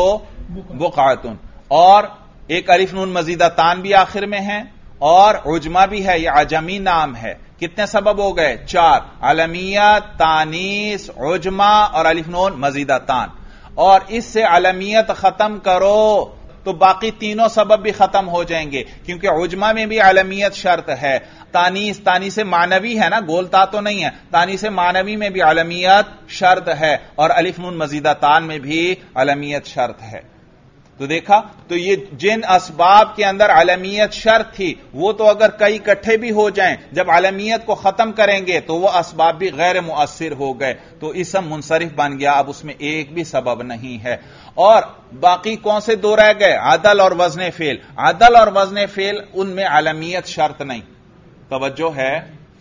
بقعتن، اور ایک الف نون مزیدہ تان بھی آخر میں ہے، اور عجمہ بھی ہے، یہ عجمی نام ہے۔ کتنے سبب ہو گئے؟ چار، علمیت، تانیث، عجمہ اور الف نون مزیدہ تان، اور اس سے علمیت ختم کرو تو باقی تینوں سبب بھی ختم ہو جائیں گے، کیونکہ عجمہ میں بھی علمیت شرط ہے، تانیث معنوی ہے نا، گولتا تو نہیں ہے، تانیث معنوی میں بھی علمیت شرط ہے، اور الف نون مزیدہ تان میں بھی علمیت شرط ہے۔ تو دیکھا، تو یہ جن اسباب کے اندر علمیت شرط تھی وہ تو اگر کئی اکٹھے بھی ہو جائیں جب علمیت کو ختم کریں گے تو وہ اسباب بھی غیر مؤثر ہو گئے، تو اسم منصرف بن گیا، اب اس میں ایک بھی سبب نہیں ہے۔ اور باقی کون سے دو رہ گئے؟ عدل اور وزن فعل۔ عدل اور وزن فعل ان میں علمیت شرط نہیں۔ توجہ ہے،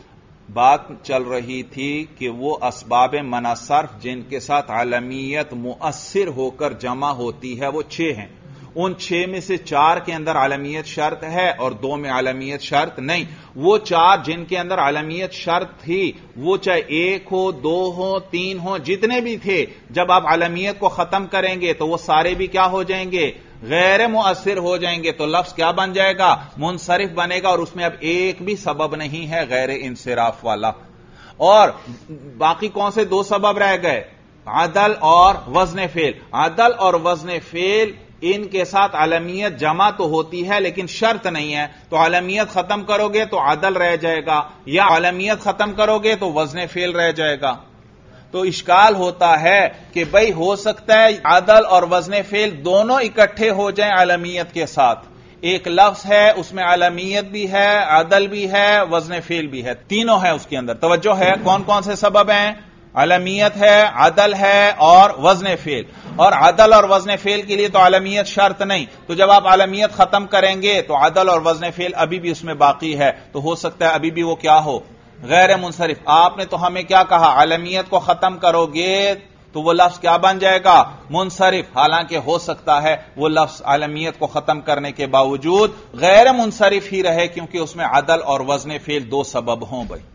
بات چل رہی تھی کہ وہ اسباب منع صرف جن کے ساتھ علمیت مؤثر ہو کر جمع ہوتی ہے وہ 6 ہیں، ان 6 میں سے 4 کے اندر علمیت شرط ہے اور 2 میں علمیت شرط نہیں۔ وہ 4 جن کے اندر علمیت شرط تھی وہ چاہے 1 ہو، 2 ہو، 3 ہو، جتنے بھی تھے، جب آپ علمیت کو ختم کریں گے تو وہ سارے بھی کیا ہو جائیں گے؟ غیر مؤثر ہو جائیں گے، تو لفظ کیا بن جائے گا؟ منصرف بنے گا، اور اس میں اب ایک بھی سبب نہیں ہے غیر انصراف والا۔ اور باقی کون سے 2 سبب رہ گئے؟ عدل اور وزن فعل۔ عدل اور وزن فعل ان کے ساتھ علمیت جمع تو ہوتی ہے لیکن شرط نہیں ہے، تو علمیت ختم کرو گے تو عدل رہ جائے گا، یا علمیت ختم کرو گے تو وزن فعل رہ جائے گا۔ تو اشکال ہوتا ہے کہ بھئی ہو سکتا ہے عدل اور وزن فعل دونوں اکٹھے ہو جائیں علمیت کے ساتھ، ایک لفظ ہے اس میں علمیت بھی ہے، عدل بھی ہے، وزن فعل بھی ہے، تینوں ہے اس کے اندر۔ توجہ ہے، کون کون سے سبب ہیں؟ علمیت ہے، عدل ہے اور وزن فعل، اور عدل اور وزن فعل کے لیے تو علمیت شرط نہیں، تو جب آپ علمیت ختم کریں گے تو عدل اور وزن فعل ابھی بھی اس میں باقی ہے، تو ہو سکتا ہے ابھی بھی وہ کیا ہو؟ غیر منصرف۔ آپ نے تو ہمیں کیا کہا؟ علمیت کو ختم کرو گے تو وہ لفظ کیا بن جائے گا؟ منصرف، حالانکہ ہو سکتا ہے وہ لفظ علمیت کو ختم کرنے کے باوجود غیر منصرف ہی رہے کیونکہ اس میں عدل اور وزن فعل 2 سبب ہوں۔ بھائی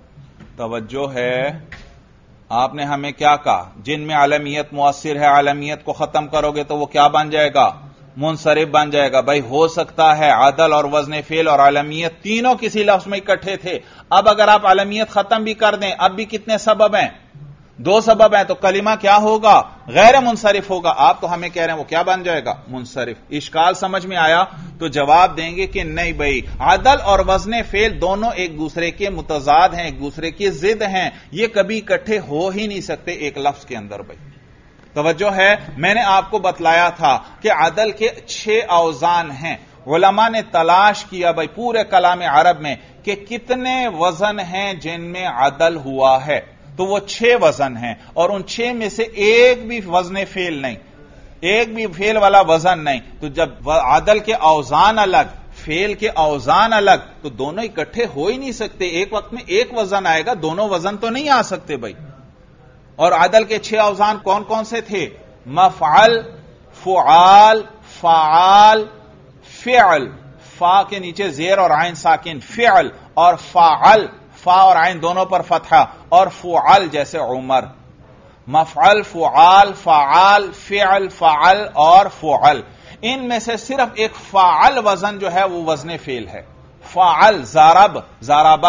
توجہ ہے، آپ نے ہمیں کیا کہا؟ جن میں علمیت مؤثر ہے علمیت کو ختم کرو گے تو وہ کیا بن جائے گا؟ منصرف بن جائے گا۔ بھائی ہو سکتا ہے عدل اور وزن فعل اور علمیت تینوں کسی لفظ میں اکٹھے تھے، اب اگر آپ علمیت ختم بھی کر دیں اب بھی کتنے سبب ہیں؟ 2 سبب ہیں، تو کلمہ کیا ہوگا؟ غیر منصرف ہوگا۔ آپ تو ہمیں کہہ رہے ہیں وہ کیا بن جائے گا؟ منصرف۔ اشکال سمجھ میں آیا؟ تو جواب دیں گے کہ نہیں بھائی، عدل اور وزن فعل دونوں ایک دوسرے کے متضاد ہیں، ایک دوسرے کی ضد ہیں، یہ کبھی اکٹھے ہو ہی نہیں سکتے ایک لفظ کے اندر۔ بھائی توجہ ہے، میں نے آپ کو بتلایا تھا کہ عدل کے 6 اوزان ہیں، علماء نے تلاش کیا بھائی پورے کلام عرب میں کہ کتنے وزن ہیں جن میں عدل ہوا ہے، تو وہ 6 وزن ہیں، اور ان 6 میں سے ایک بھی وزن فعل نہیں، ایک بھی فعل والا وزن نہیں. تو جب عدل کے اوزان الگ، فعل کے اوزان الگ، تو دونوں اکٹھے ہو ہی نہیں سکتے. ایک وقت میں ایک وزن آئے گا، دونوں وزن تو نہیں آ سکتے بھائی. اور عدل کے 6 اوزان کون کون سے تھے؟ مفعل، فعال، فعال، فعل، فا کے نیچے زیر اور عین ساکن فعل، اور فعل، فا اور عین دونوں پر فتحہ، اور فعل جیسے عمر. مفعل، فعال، فعال، فعل، فعل اور فعل. ان میں سے صرف ایک فعل وزن جو ہے وہ وزن فعل ہے. فعل، ضرب، ضربہ،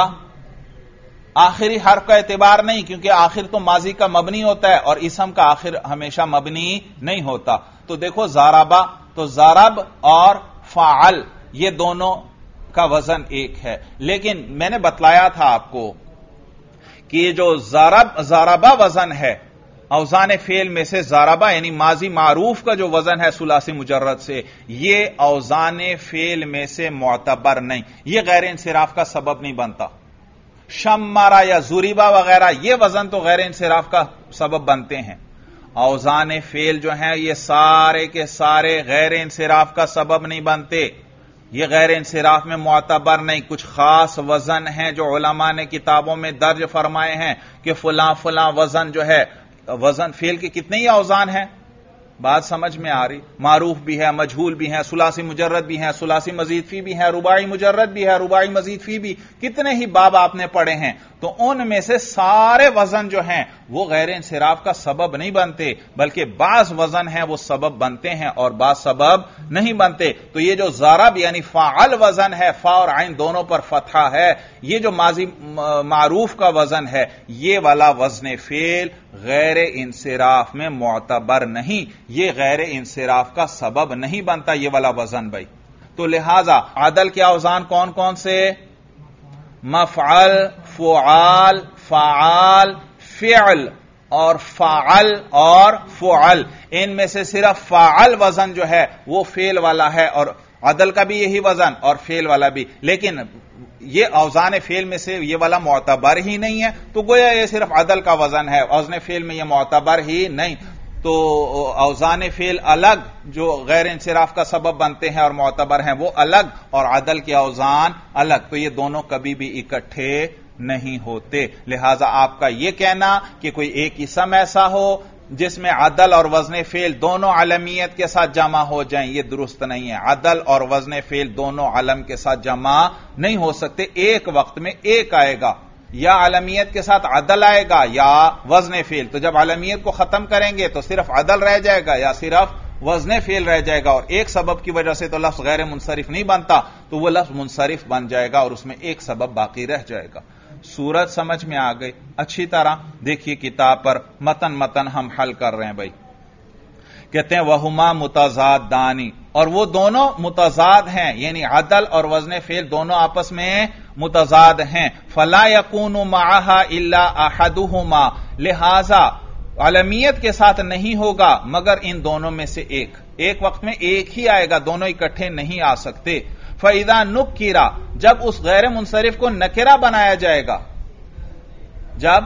آخری حرف کا اعتبار نہیں، کیونکہ آخر تو ماضی کا مبنی ہوتا ہے اور اسم کا آخر ہمیشہ مبنی نہیں ہوتا. تو دیکھو ضربہ، تو ضرب اور فعل یہ دونوں کا وزن ایک ہے. لیکن میں نے بتلایا تھا آپ کو کہ یہ جو ضربہ وزن ہے اوزان فعل میں سے، ضربہ یعنی ماضی معروف کا جو وزن ہے ثلاثی مجرد سے، یہ اوزان فعل میں سے معتبر نہیں، یہ غیر انصراف کا سبب نہیں بنتا. شمرا یا ضریبہ وغیرہ یہ وزن تو غیر انصراف کا سبب بنتے ہیں. اوزان فعل جو ہیں یہ سارے کے سارے غیر انصراف کا سبب نہیں بنتے، یہ غیر انصراف میں معتبر نہیں. کچھ خاص وزن ہیں جو علماء نے کتابوں میں درج فرمائے ہیں کہ فلاں فلاں وزن جو ہے، وزن فعل کے کتنے ہی اوزان ہیں، بات سمجھ میں آ رہی؟ معروف بھی ہے، مجہول بھی ہیں، ثلاثی مجرد بھی ہیں، ثلاثی مزید فی بھی ہیں، رباعی مجرد بھی ہے، رباعی مزید فی بھی، کتنے ہی باب آپ نے پڑھے ہیں. تو ان میں سے سارے وزن جو ہیں وہ غیر انصراف کا سبب نہیں بنتے، بلکہ بعض وزن ہیں وہ سبب بنتے ہیں اور بعض سبب نہیں بنتے. تو یہ جو ضرب یعنی فاعل وزن ہے، فا اور عین دونوں پر فتحہ ہے، یہ جو ماضی معروف کا وزن ہے، یہ والا وزن فعل غیر انصراف میں معتبر نہیں، یہ غیر انصراف کا سبب نہیں بنتا یہ والا وزن بھائی. تو لہذا عدل کے اوزان کون کون سے؟ مفعل، فعال، فعال، فعل اور فعل اور فعل. ان میں سے صرف فعل وزن جو ہے وہ فعل والا ہے، اور عدل کا بھی یہی وزن اور فعل والا بھی، لیکن یہ اوزان فعل میں سے یہ والا معتبر ہی نہیں ہے. تو گویا یہ صرف عدل کا وزن ہے، اوزان فعل میں یہ معتبر ہی نہیں. تو اوزان فعل الگ جو غیر انصراف کا سبب بنتے ہیں اور معتبر ہیں وہ الگ، اور عدل کے اوزان الگ، تو یہ دونوں کبھی بھی اکٹھے نہیں ہوتے. لہذا آپ کا یہ کہنا کہ کوئی ایک اسم ایسا ہو جس میں عدل اور وزن فعل دونوں علمیت کے ساتھ جمع ہو جائیں، یہ درست نہیں ہے. عدل اور وزن فعل دونوں علم کے ساتھ جمع نہیں ہو سکتے، ایک وقت میں ایک آئے گا، یا علمیت کے ساتھ عدل آئے گا یا وزن فعل. تو جب علمیت کو ختم کریں گے تو صرف عدل رہ جائے گا یا صرف وزن فعل رہ جائے گا، اور ایک سبب کی وجہ سے تو لفظ غیر منصرف نہیں بنتا، تو وہ لفظ منصرف بن جائے گا اور اس میں ایک سبب باقی رہ جائے گا. صورت سمجھ میں آ گئی اچھی طرح؟ دیکھیے کتاب پر متن ہم حل کر رہے ہیں بھائی. کہتے ہیں وہما متضادانی، اور وہ دونوں متضاد ہیں، یعنی عدل اور وزن فعل دونوں آپس میں متضاد ہیں. فلا یکون معہا الا احدہما، لہذا علمیت کے ساتھ نہیں ہوگا مگر ان دونوں میں سے ایک وقت میں ایک ہی آئے گا، دونوں اکٹھے نہیں آ سکتے. فَإِذَا نُكِّرَ، جب اس غیر منصرف کو نکرہ بنایا جائے گا، جب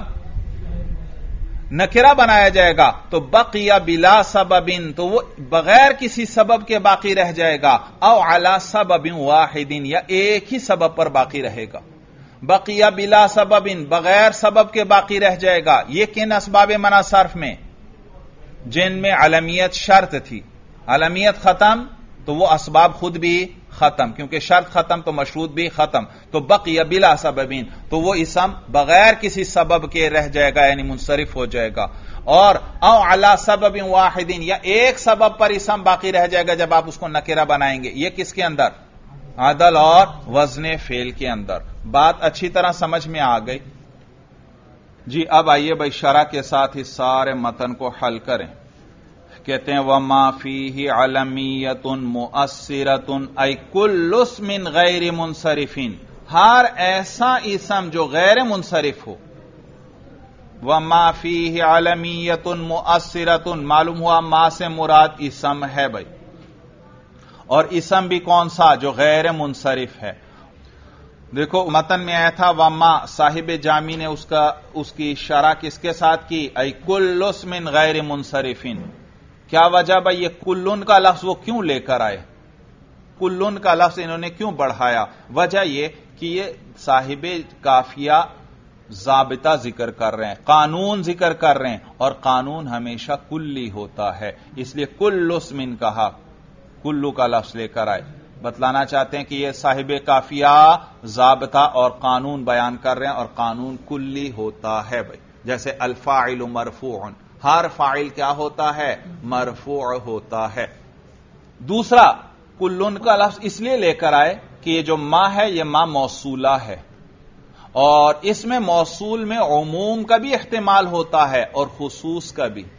نکرہ بنایا جائے گا تو بقی بلا سبب، تو وہ بغیر کسی سبب کے باقی رہ جائے گا. او علی سبب واحد، یا ایک ہی سبب پر باقی رہے گا. بقی بلا سبب، بغیر سبب کے باقی رہ جائے گا. یہ کن اسباب منع صرف میں؟ جن میں علمیت شرط تھی. علمیت ختم تو وہ اسباب خود بھی ختم، کیونکہ شرط ختم تو مشروط بھی ختم. تو بقی بلا سببین، تو وہ اسم بغیر کسی سبب کے رہ جائے گا، یعنی منصرف ہو جائے گا. اور او علی سبب واحد، یا ایک سبب پر اسم باقی رہ جائے گا جب آپ اس کو نکرہ بنائیں گے. یہ کس کے اندر؟ عدل اور وزن فعل کے اندر. بات اچھی طرح سمجھ میں آ گئی جی؟ اب آئیے بھائی شرح کے ساتھ اس سارے متن کو حل کریں. کہتے ہیں وما فیہ علمیت مؤثرۃ ای کل اسم غیر منصرف، ہر ایسا اسم جو غیر منصرف ہو. وما فیہ علمیت مؤثرۃ، معلوم ہوا ما سے مراد اسم ہے بھائی، اور اسم بھی کون سا؟ جو غیر منصرف ہے۔ دیکھو متن میں آیا تھا وما، صاحب جامی نے اس کی شرح کس کے ساتھ کی؟ ای کل اسم غیر منصرف۔ کیا وجہ بھائی یہ کلن کا لفظ وہ کیوں لے کر آئے؟ کلن کا لفظ انہوں نے کیوں بڑھایا؟ وجہ یہ کہ یہ صاحب کافیہ ضابطہ ذکر کر رہے ہیں، قانون ذکر کر رہے ہیں، اور قانون ہمیشہ کلی ہوتا ہے، اس لیے کل اسم کہا، کلو کا لفظ لے کر آئے۔ بتلانا چاہتے ہیں کہ یہ صاحب کافیہ ضابطہ اور قانون بیان کر رہے ہیں، اور قانون کلی ہوتا ہے بھائی۔ جیسے الفاعل مرفوع، ہر فاعل کیا ہوتا ہے؟ مرفوع ہوتا ہے۔ دوسرا، کلن کا لفظ اس لیے لے کر آئے کہ یہ جو ما ہے یہ ما موصولہ ہے، اور اس میں موصول میں عموم کا بھی احتمال ہوتا ہے اور خصوص کا بھی۔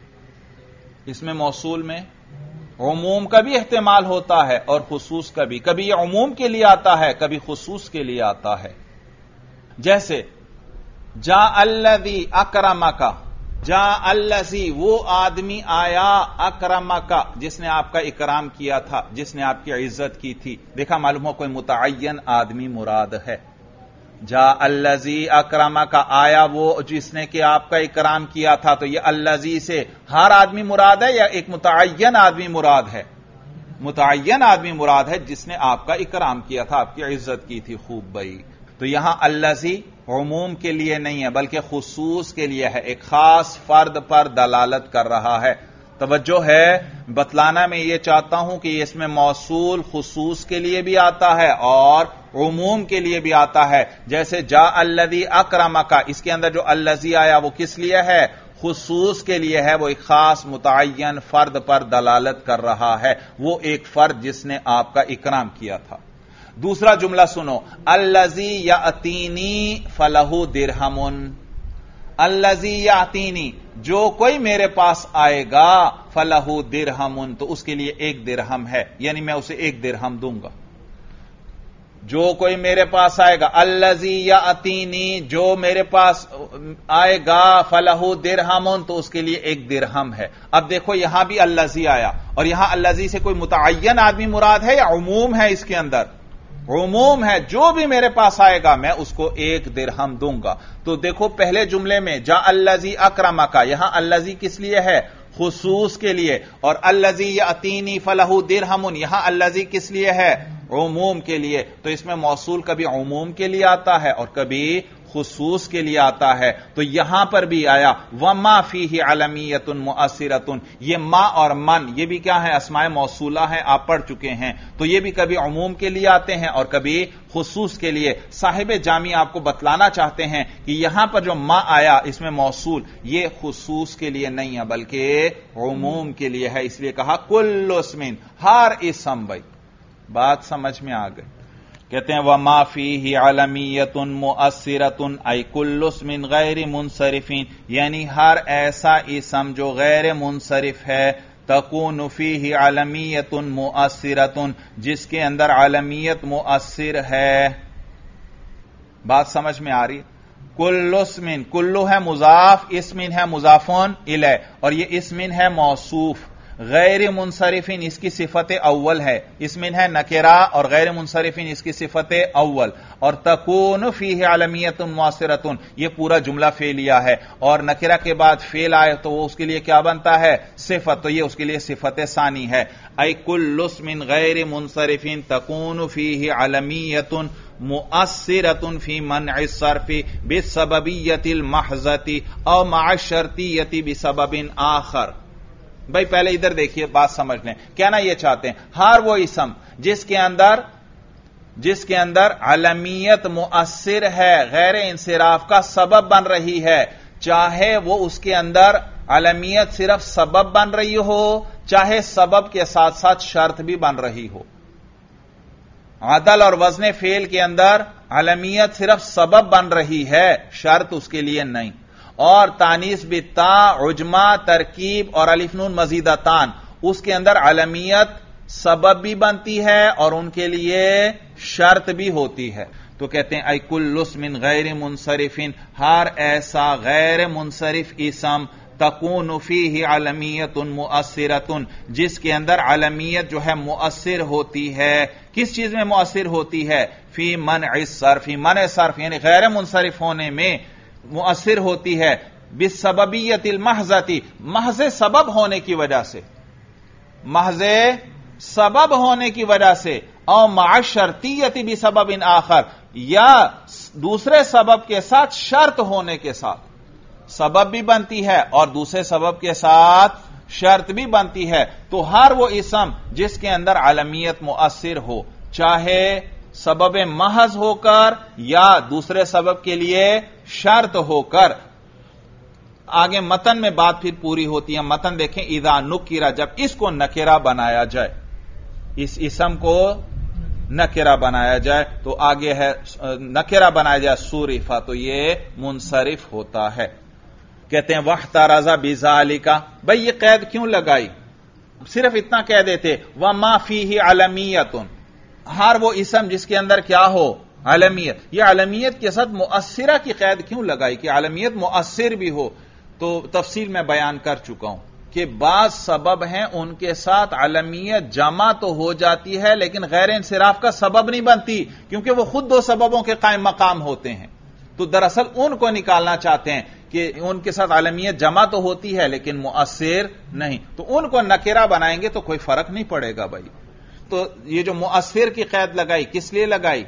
اس میں موصول میں عموم کا بھی احتمال ہوتا ہے اور خصوص کا بھی، کبھی یہ عموم کے لیے آتا ہے، کبھی خصوص کے لیے آتا ہے۔ جیسے جاء الذی اکرمک، جاء الذی وہ آدمی آیا، اکرمک جس نے آپ کا اکرام کیا تھا، جس نے آپ کی عزت کی تھی۔ دیکھا معلوم ہو کوئی متعین آدمی مراد ہے۔ جاء الذی اکرمک، آیا وہ جس نے کہ آپ کا اکرام کیا تھا، تو یہ الذی سے ہر آدمی مراد ہے یا ایک متعین آدمی مراد ہے؟ متعین آدمی مراد ہے جس نے آپ کا اکرام کیا تھا، آپ کی عزت کی تھی۔ خوب بھائی، تو یہاں الذی عموم کے لیے نہیں ہے بلکہ خصوص کے لیے ہے، ایک خاص فرد پر دلالت کر رہا ہے۔ توجہ ہے، بتلانا میں یہ چاہتا ہوں کہ اس میں موصول خصوص کے لیے بھی آتا ہے اور عموم کے لیے بھی آتا ہے۔ جیسے جاء الذی اکرمک، اس کے اندر جو الذی آیا وہ کس لیے ہے؟ خصوص کے لیے ہے، وہ ایک خاص متعین فرد پر دلالت کر رہا ہے، وہ ایک فرد جس نے آپ کا اکرام کیا تھا۔ دوسرا جملہ سنو، الذی یاتینی فلہ درہم، الذی یاتینی جو کوئی میرے پاس آئے گا، فلہ درہم تو اس کے لیے 1 درہم ہے، یعنی میں اسے 1 درہم دوں گا۔ جو کوئی میرے پاس آئے گا، الذی یاتینی جو میرے پاس آئے گا، فلہ درہم تو اس کے لیے 1 درہم ہے۔ اب دیکھو یہاں بھی الذی آیا، اور یہاں الذی سے کوئی متعین آدمی مراد ہے یا عموم ہے؟ اس کے اندر عموم ہے، جو بھی میرے پاس آئے گا میں اس کو 1 درہم دوں گا۔ تو دیکھو پہلے جملے میں جاء الذی اکرمک، یہاں الذی کس لیے ہے؟ خصوص کے لیے، اور الذی یاتینی فلہ درہم یہاں الذی کس لیے ہے؟ عموم کے لیے۔ تو اس میں موصول کبھی عموم کے لیے آتا ہے اور کبھی خصوص کے لیے آتا ہے۔ تو یہاں پر بھی آیا وما فیہ علمیۃ مؤثرۃ، یہ ما اور من یہ بھی کیا ہے؟ اسماء موصولہ ہیں، آپ پڑھ چکے ہیں۔ تو یہ بھی کبھی عموم کے لیے آتے ہیں اور کبھی خصوص کے لیے۔ صاحب جامی آپ کو بتلانا چاہتے ہیں کہ یہاں پر جو ما آیا اس میں موصول یہ خصوص کے لیے نہیں ہے بلکہ عموم کے لیے ہے، اس لیے کہا کل اسم، ہر اسم۔ بھائی بات سمجھ میں آ گئی؟ کہتے ہیں وما فیہ علمیۃ مؤثرۃ ای کل اسم غیر منصرف، یعنی ہر ایسا اسم جو غیر منصرف ہے، تکون فیہ علمیۃ مؤثرۃ جس کے اندر علمیت مؤثر ہے۔ بات سمجھ میں آ رہی؟ کل اسم، کلو ہے مضاف، اسم ہے مضاف الیہ، اور یہ اسم ہے موصوف۔ غیر منصرفین اس کی صفت اول ہے، اسم ہے نکرہ اور غیر منصرفین اس کی صفت اول، اور تکون فیہ علمیۃ مؤثرۃ یہ پورا جملہ فعلیہ ہے، اور نکرہ کے بعد فعل آئے تو وہ اس کے لیے کیا بنتا ہے؟ صفت، تو یہ اس کے لیے صفت ثانی ہے۔ ای کل اسم غیر منصرفین تکون فیہ علمیۃ مؤثرۃ فی منع الصرف بالسببیۃ المحضۃ او مع الشرطیۃ بسبب آخر۔ بھائی پہلے ادھر دیکھیے، بات سمجھ لیں، کہنا یہ چاہتے ہیں ہر وہ اسم جس کے اندر علمیت مؤثر ہے، غیر انصراف کا سبب بن رہی ہے، چاہے وہ اس کے اندر علمیت صرف سبب بن رہی ہو، چاہے سبب کے ساتھ ساتھ شرط بھی بن رہی ہو۔ عدل اور وزن فعل کے اندر علمیت صرف سبب بن رہی ہے، شرط اس کے لیے نہیں۔ اور تانیث بالتا، عجمہ، ترکیب اور الف نون مزیدتان اس کے اندر علمیت سبب بھی بنتی ہے اور ان کے لیے شرط بھی ہوتی ہے۔ تو کہتے ہیں ای کل اسم غیر منصرف، ہر ایسا غیر منصرف اسم تکون فیہ علمیت مؤثرۃ، جس کے اندر علمیت جو ہے مؤثر ہوتی ہے۔ کس چیز میں مؤثر ہوتی ہے؟ فی منع الصرف، منع صرف یعنی غیر منصرف ہونے میں مؤثر ہوتی ہے، بالسببیت المحضۃ، محض سبب ہونے کی وجہ سے، محض سبب ہونے کی وجہ سے، او مع الشرطیت بسبب آخر، یا دوسرے سبب کے ساتھ شرط ہونے کے ساتھ، سبب بھی بنتی ہے اور دوسرے سبب کے ساتھ شرط بھی بنتی ہے۔ تو ہر وہ اسم جس کے اندر علمیت مؤثر ہو، چاہے سبب محض ہو کر یا دوسرے سبب کے لیے شرط ہو کر، آگے متن میں بات پھر پوری ہوتی ہے۔ متن دیکھیں، اذا نکرہ، جب اس کو نکرہ بنایا جائے، اس اسم کو نکرہ بنایا جائے، تو آگے ہے نکرہ بنایا جائے صرفہ، تو یہ منصرف ہوتا ہے۔ کہتے ہیں واحترز بذالک، بھئی یہ قید کیوں لگائی؟ صرف اتنا کہہ دیتے وما فیہ علمیت، ہر وہ اسم جس کے اندر کیا ہو؟ علمیت۔ یہ علمیت کے ساتھ مؤثرہ کی قید کیوں لگائی کہ علمیت مؤثر بھی ہو؟ تو تفصیل میں بیان کر چکا ہوں کہ بعض سبب ہیں ان کے ساتھ علمیت جمع تو ہو جاتی ہے لیکن غیر انصراف کا سبب نہیں بنتی، کیونکہ وہ خود دو سببوں کے قائم مقام ہوتے ہیں۔ تو دراصل ان کو نکالنا چاہتے ہیں کہ ان کے ساتھ علمیت جمع تو ہوتی ہے لیکن مؤثر نہیں، تو ان کو نکرہ بنائیں گے تو کوئی فرق نہیں پڑے گا بھائی۔ تو یہ جو مؤثر کی قید لگائی، کس لیے لگائی؟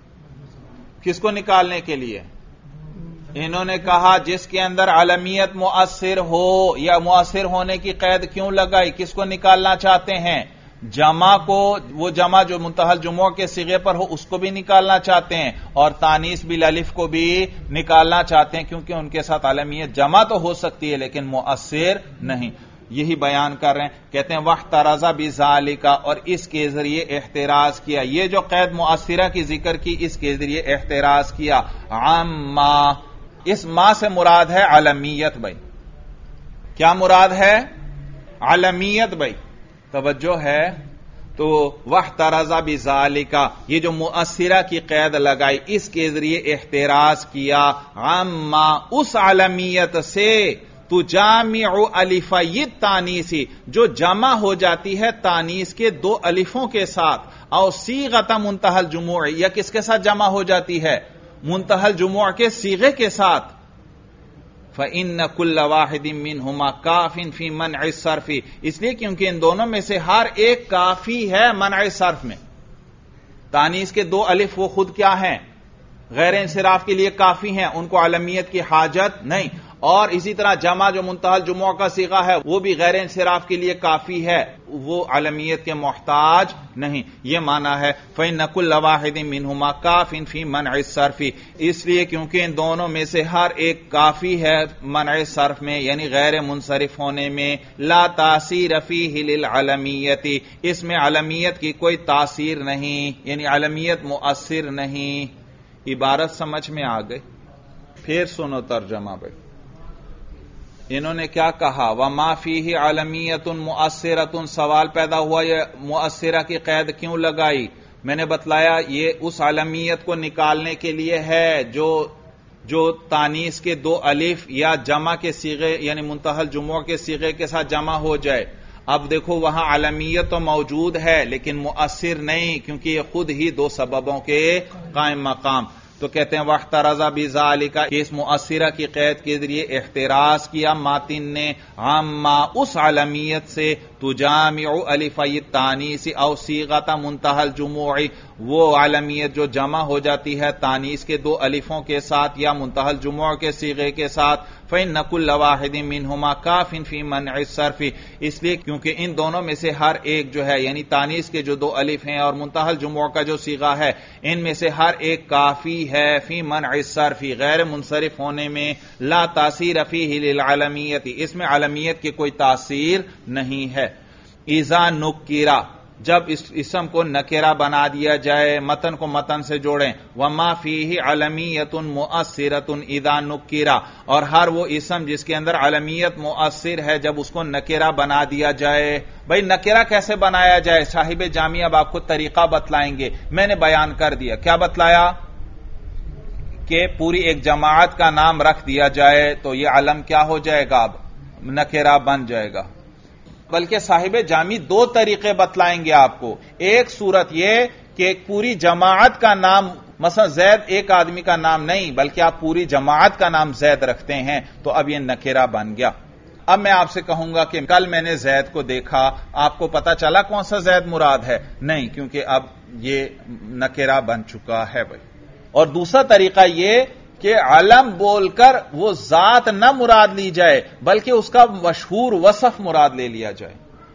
کس کو نکالنے کے لیے؟ انہوں نے کہا جس کے اندر علمیت مؤثر ہو، یا مؤثر ہونے کی قید کیوں لگائی؟ کس کو نکالنا چاہتے ہیں؟ جمع کو، وہ جمع جو منتہی الجموع کے صیغے پر ہو اس کو بھی نکالنا چاہتے ہیں، اور تانیث بالالف کو بھی نکالنا چاہتے ہیں، کیونکہ ان کے ساتھ علمیت جمع تو ہو سکتی ہے لیکن مؤثر نہیں۔ یہی بیان کر رہے ہیں، کہتے ہیں واحترز بذالک، اور اس کے ذریعے احتراز کیا، یہ جو قید مؤثرہ کی ذکر کی اس کے ذریعے احتراز کیا، عما، اس ما سے مراد ہے علمیت بھائی، کیا مراد ہے؟ علمیت بھائی، توجہ ہے۔ تو واحترز بذالک، یہ جو مؤثرہ کی قید لگائی اس کے ذریعے احتراز کیا، عما، اس علمیت سے، تجامع الفی التانیث، جو جمع ہو جاتی ہے تانیث کے دو الفوں کے ساتھ، او صیغۃ منتہی الجموع، یا کس کے ساتھ جمع ہو جاتی ہے؟ منتہی الجموع کے صیغے کے ساتھ۔ فإن كل واحد منهما کاف فی منع الصرف، اس لیے کیونکہ ان دونوں میں سے ہر ایک کافی ہے منع صرف میں۔ تانیث کے دو الف وہ خود کیا ہیں؟ غیر انصراف کے لیے کافی ہیں، ان کو علمیت کی حاجت نہیں، اور اسی طرح جمع جو منتہی الجموع کا صیغہ ہے وہ بھی غیر انصراف کے لیے کافی ہے، وہ علمیت کے محتاج نہیں، یہ معنی ہے فإن كل واحد منهما کاف فی منع الصرف، اس لیے کیونکہ ان دونوں میں سے ہر ایک کافی ہے منع صرف میں، یعنی غیر منصرف ہونے میں، لا تاثیر فیہ للعلمیت، اس میں علمیت کی کوئی تاثیر نہیں، یعنی علمیت مؤثر نہیں۔ عبارت سمجھ میں آ گئی؟ پھر سنو ترجمہ بھائی، انہوں نے کیا کہا؟ وما فیہ علمیت مؤثرۃ، سوال پیدا ہوا یہ مؤثرہ کی قید کیوں لگائی؟ میں نے بتلایا یہ اس علمیت کو نکالنے کے لیے ہے جو تانیث کے دو الف یا جمع کے صیغے یعنی منتہی الجموع کے صیغے کے ساتھ جمع ہو جائے۔ اب دیکھو وہاں علمیت تو موجود ہے لیکن مؤثر نہیں، کیونکہ یہ خود ہی دو سببوں کے قائم مقام۔ تو کہتے ہیں واحترز بذالک، اس مؤثرہ کی قید کے ذریعے احتراز کیا ماتن نے، عما، اس علمیت سے، تجامع الفی التانیث او صیغۃ منتہی الجموع، وہ علمیت جو جمع ہو جاتی ہے تانیث کے دو الفوں کے ساتھ یا منتہی الجموع کے صیغے کے ساتھ، فإن كل واحد منهما کاف فی منع الصرف، اس لیے کیونکہ ان دونوں میں سے ہر ایک جو ہے یعنی تانیث کے جو دو الف ہیں اور منتہی الجموع کا جو صیغہ ہے، ان میں سے ہر ایک کافی ہے فی منع الصرف، غیر منصرف ہونے میں، لا تاثیر فیہ للعلمیت، اس میں علمیت کی کوئی تاثیر نہیں ہے۔ اذا نکرہ، جب اس اسم کو نکرہ بنا دیا جائے، متن کو متن سے جوڑیں، وما فیہ علمیت مؤثرۃ اذا نکرہ، اور ہر وہ اسم جس کے اندر علمیت مؤثر ہے جب اس کو نکرہ بنا دیا جائے۔ بھئی نکرہ کیسے بنایا جائے؟ صاحب جامعہ اب آپ کو طریقہ بتلائیں گے، میں نے بیان کر دیا۔ کیا بتلایا؟ کہ پوری ایک جماعت کا نام رکھ دیا جائے تو یہ علم کیا ہو جائے گا؟ اب نکرہ بن جائے گا. بلکہ صاحب جامی دو طریقے بتلائیں گے آپ کو. ایک صورت یہ کہ ایک پوری جماعت کا نام، مثلا زید ایک آدمی کا نام نہیں بلکہ آپ پوری جماعت کا نام زید رکھتے ہیں تو اب یہ نکرہ بن گیا. اب میں آپ سے کہوں گا کہ کل میں نے زید کو دیکھا، آپ کو پتا چلا کون سا زید مراد ہے؟ نہیں، کیونکہ اب یہ نکرہ بن چکا ہے بھائی. اور دوسرا طریقہ یہ کہ علم بول کر وہ ذات نہ مراد لی جائے بلکہ اس کا مشہور وصف مراد لے لیا جائے.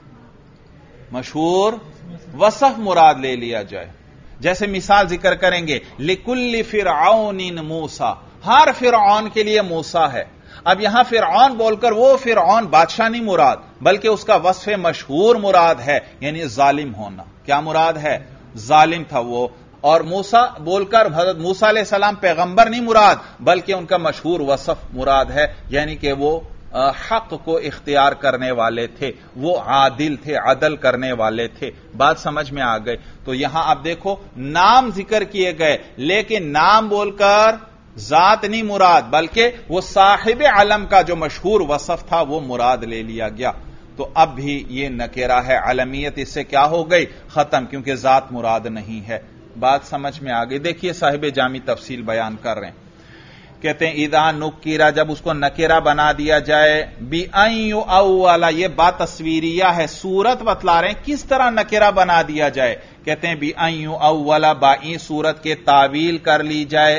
مشہور وصف مراد لے لیا جائے. جیسے مثال ذکر کریں گے، لِكُلِّ فِرْعَوْنٍ مُوسیٰ، ہر فرعون کے لیے موسیٰ ہے. اب یہاں فرعون بول کر وہ فرعون بادشاہ نہیں مراد بلکہ اس کا وصف مشہور مراد ہے، یعنی ظالم ہونا. کیا مراد ہے؟ ظالم تھا وہ. اور موسیٰ بول کر حضرت موسیٰ علیہ السلام پیغمبر نہیں مراد بلکہ ان کا مشہور وصف مراد ہے، یعنی کہ وہ حق کو اختیار کرنے والے تھے، وہ عادل تھے، عدل کرنے والے تھے. بات سمجھ میں آ گئی؟ تو یہاں آپ دیکھو نام ذکر کیے گئے لیکن نام بول کر ذات نہیں مراد بلکہ وہ صاحب علم کا جو مشہور وصف تھا وہ مراد لے لیا گیا. تو اب بھی یہ نکرہ ہے، علمیت اس سے کیا ہو گئی؟ ختم، کیونکہ ذات مراد نہیں ہے. بات سمجھ میں آ گئی؟ دیکھیے صاحب جامی تفصیل بیان کر رہے ہیں. کہتے ہیں اذا نکرہ، جب اس کو نکرہ بنا دیا جائے، بِأَن يُؤَوَّلَ، یہ بات تصویریہ ہے، صورت بتلا رہے ہیں کس طرح نکرہ بنا دیا جائے. کہتے ہیں بِأَن يُؤَوَّلَ، بائیں صورت کے تعویل کر لی جائے،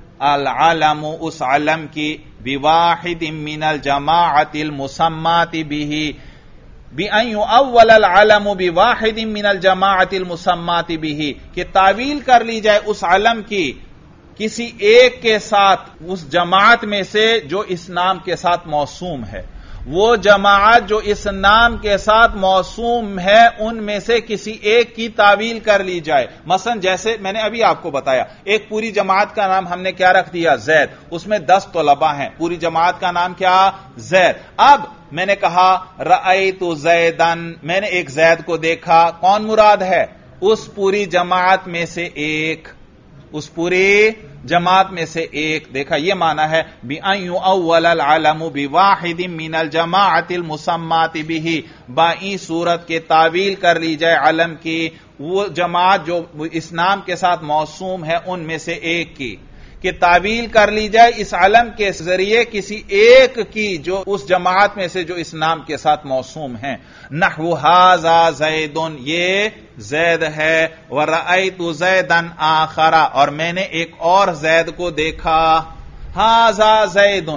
العلم، اس علم کی، بواحد من الجماعت المسمات به، بِأَن يُؤَوَّلَ الْعَلَمُ بِوَاحِدٍ مِّنَ الْجَمَاعَةِ الْمُسَمَّاتِ بِهِ، کہ تعویل کر لی جائے اس علم کی کسی ایک کے ساتھ، اس جماعت میں سے جو اس نام کے ساتھ موسوم ہے. وہ جماعت جو اس نام کے ساتھ موسوم ہے ان میں سے کسی ایک کی تعویل کر لی جائے. مثلا جیسے میں نے ابھی آپ کو بتایا، ایک پوری جماعت کا نام ہم نے کیا رکھ دیا؟ زید. اس میں 10 طلباء ہیں، پوری جماعت کا نام کیا؟ زید. اب میں نے کہا رأیت زیدن، میں نے ایک زید کو دیکھا. کون مراد ہے؟ اس پوری جماعت میں سے ایک، اس پوری جماعت میں سے ایک. دیکھا یہ معنی ہے بِأَن يُؤَوَّلَ الْعَلَمُ بِوَاحِدٍ مِّنَ الْجَمَاعَةِ الْمُسَمَّاتِ بِهِ، بائیں صورت کے تعویل کر لی جائے علم کی وہ جماعت جو اس نام کے ساتھ موسوم ہے ان میں سے ایک کی، کہ تعویل کر لی جائے اس علم کے ذریعے کسی ایک کی جو اس جماعت میں سے جو اس نام کے ساتھ موسوم ہیں. نحو ھذا زید، یہ زید ہے. ورأیت زیدا آخر، اور میں نے ایک اور زید کو دیکھا. ھذا زید،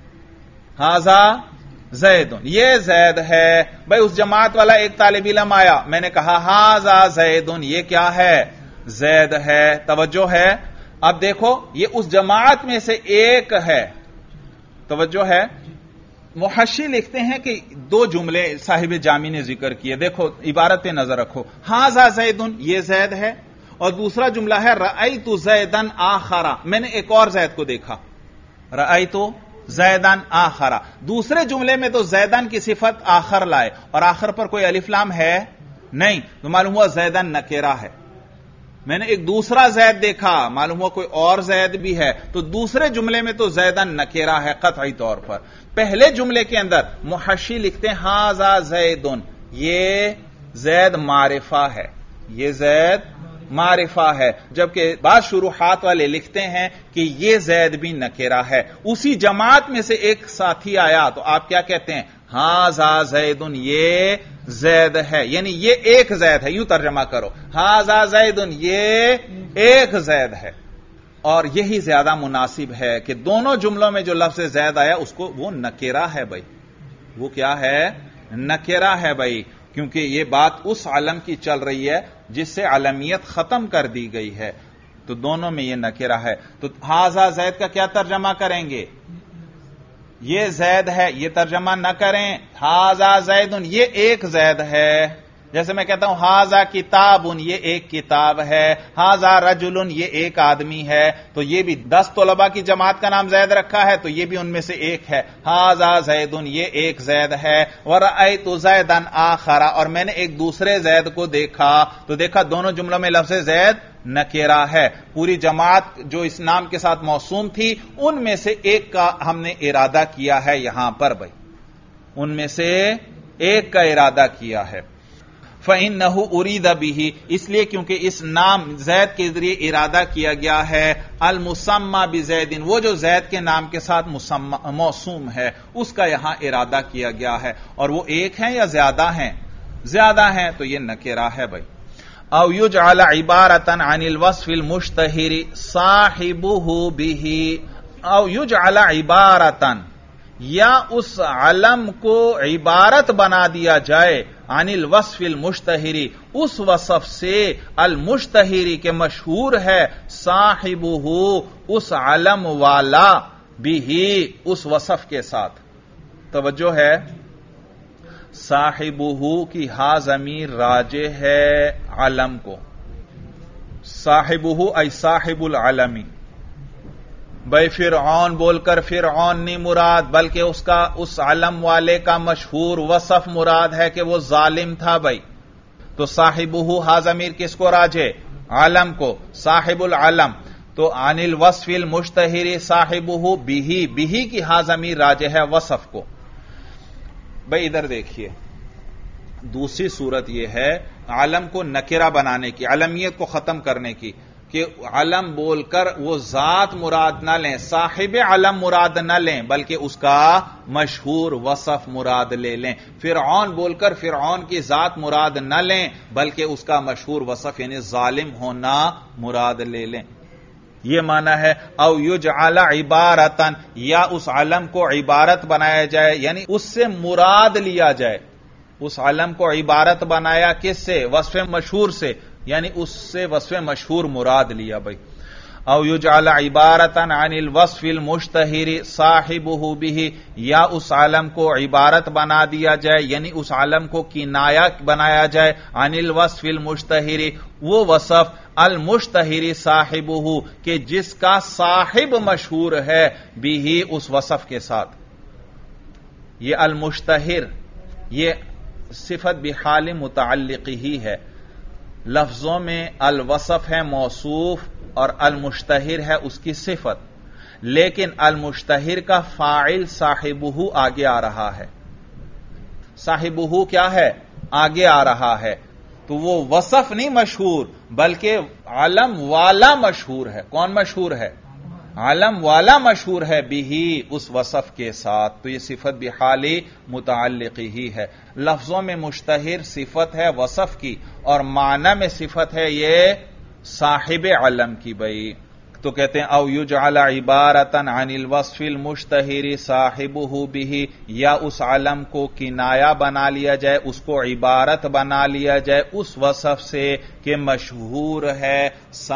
ھذا زید، یہ زید ہے. بھائی اس جماعت والا ایک طالب علم آیا، میں نے کہا ھذا زید، یہ کیا ہے؟ زید ہے. توجہ ہے؟ اب دیکھو یہ اس جماعت میں سے ایک ہے. توجہ ہے؟ محشی لکھتے ہیں کہ 2 جملے صاحب جامی نے ذکر کیے. دیکھو عبارت پہ نظر رکھو. ھذا زید، یہ زید ہے، اور دوسرا جملہ ہے رأیت زیدا آخر، میں نے ایک اور زید کو دیکھا. رأیت زیدا آخر. دوسرے جملے میں تو زیدن کی صفت آخر لائے اور آخر پر کوئی الف لام ہے نہیں، تو معلوم ہوا زیدن نکرہ ہے. میں نے ایک دوسرا زید دیکھا، معلوم ہوا کوئی اور زید بھی ہے، تو دوسرے جملے میں تو زیدن نکرہ ہے قطعی طور پر. پہلے جملے کے اندر محشی لکھتے ہیں ھذا زیدن، یہ زید معرفہ ہے، یہ زید معرفہ ہے، جبکہ بعض شروحات والے لکھتے ہیں کہ یہ زید بھی نکرہ ہے. اسی جماعت میں سے ایک ساتھی آیا تو آپ کیا کہتے ہیں؟ ھذا زید، یہ زید ہے، یعنی یہ ایک زید ہے. یوں ترجمہ کرو، ھذا زید، یہ ایک زید ہے. اور یہی زیادہ مناسب ہے کہ دونوں جملوں میں جو لفظ زید آیا اس کو وہ نکرہ ہے بھائی. وہ کیا ہے؟ نکرہ ہے بھائی، کیونکہ یہ بات اس علم کی چل رہی ہے جس سے علمیت ختم کر دی گئی ہے. تو دونوں میں یہ نکرہ ہے. تو ھذا زید کا کیا ترجمہ کریں گے؟ یہ زید ہے، یہ ترجمہ نہ کریں. ھذا زید، یہ ایک زید ہے. جیسے میں کہتا ہوں ھذا کتاب، یہ ایک کتاب ہے. ھذا رجل، یہ ایک آدمی ہے. تو یہ بھی 10 طلباء کی جماعت کا نام زید رکھا ہے تو یہ بھی ان میں سے ایک ہے. ھذا زید، یہ ایک زید ہے. ورأیت زیدا آخر، اور میں نے ایک دوسرے زید کو دیکھا. تو دیکھا دونوں جملوں میں لفظ زید نکرہ ہے. پوری جماعت جو اس نام کے ساتھ موسوم تھی ان میں سے ایک کا ہم نے ارادہ کیا ہے یہاں پر بھائی، ان میں سے ایک کا ارادہ کیا ہے. فَإِنَّهُ أُرِيدَ بِهِ، اس لیے کیونکہ اس نام زید کے ذریعے ارادہ کیا گیا ہے المسمى بزید، وہ جو زید کے نام کے ساتھ موسوم ہے اس کا یہاں ارادہ کیا گیا ہے. اور وہ ایک ہیں یا زیادہ ہیں؟ زیادہ ہیں، تو یہ نکرہ ہے بھائی. او یجعل عبارۃ عن الوصف المشتہر صاحبہ بہ، او یجعل عبارۃ، یا اس علم کو عبارت بنا دیا جائے عن الوصف المشتہری، اس وصف سے المشتہری کے مشہور ہے، صاحبہ اس علم والا، بھی اس وصف کے ساتھ. توجہ ہے، صاحبہ کی ہا ضمیر راجع ہے علم کو، صاحبہ ای صاحب العلمی. بھائی فرعون بول کر فرعون نہیں مراد، بلکہ اس علم والے کا مشہور وصف مراد ہے کہ وہ ظالم تھا. بھائی تو صاحبہ ہا ضمیر کس کو راجع؟ علم کو. صاحب العلم تو عن الوصف المشتہر صاحبہ بھی کی ہا ضمیر راجع ہے وصف کو. بھائی ادھر دیکھیے، دوسری صورت یہ ہے علم کو نکرہ بنانے کی، علمیت کو ختم کرنے کی، کہ علم بول کر وہ ذات مراد نہ لیں، صاحب علم مراد نہ لیں، بلکہ اس کا مشہور وصف مراد لے لیں. فرعون بول کر فرعون کی ذات مراد نہ لیں، بلکہ اس کا مشہور وصف یعنی ظالم ہونا مراد لے لیں. یہ معنی ہے. او یجعل عبارتن، یا اس علم کو عبارت بنایا جائے، یعنی اس سے مراد لیا جائے. اس علم کو عبارت بنایا کس سے؟ وصف مشہور سے، یعنی اس سے وصف مشہور مراد لیا. بھائی او یجعل عبارتن عن الوصف المشتہر صاحبہ بہ، یا اس علم کو عبارت بنا دیا جائے، یعنی اس علم کو کنایہ بنایا جائے عن الوصف المشتہر، وہ وصف المشتہر صاحبہ کہ جس کا صاحب مشہور ہے، بھی اس وصف کے ساتھ. یہ المشتہر یہ صفت بحال متعلق ہی ہے. لفظوں میں الوصف ہے موصوف اور المشتہر ہے اس کی صفت، لیکن المشتہر کا فاعل صاحبہ آگے آ رہا ہے. صاحبہ کیا ہے؟ آگے آ رہا ہے. تو وہ وصف نہیں مشہور، بلکہ علم والا مشہور ہے. کون مشہور ہے؟ علم والا مشہور ہے، بھی اس وصف کے ساتھ. تو یہ صفت بحال متعلق ہی ہے. لفظوں میں مشتہر صفت ہے وصف کی، اور معنی میں صفت ہے یہ صاحب علم کی. بھائی تو کہتے ہیں او یجعل عبارتن عن الوصف المشتہر صاحبہ بہ، یا اس علم کو کنایہ بنا لیا جائے، اس کو عبارت بنا لیا جائے اس وصف سے کہ مشہور ہے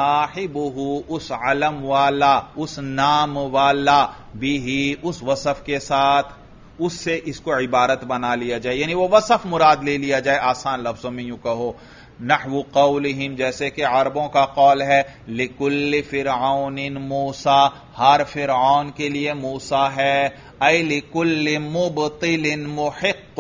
صاحبہ اس علم والا، اس نام والا، بھی اس وصف کے ساتھ. اس سے اس کو عبارت بنا لیا جائے، یعنی وہ وصف مراد لے لیا جائے. آسان لفظوں میں یوں کہو، نحو قولہم، جیسے کہ عربوں کا قول ہے لکل فرعون موسیٰ، ہر فرعون کے لیے موسیٰ ہے. اے لکل مبطل محق،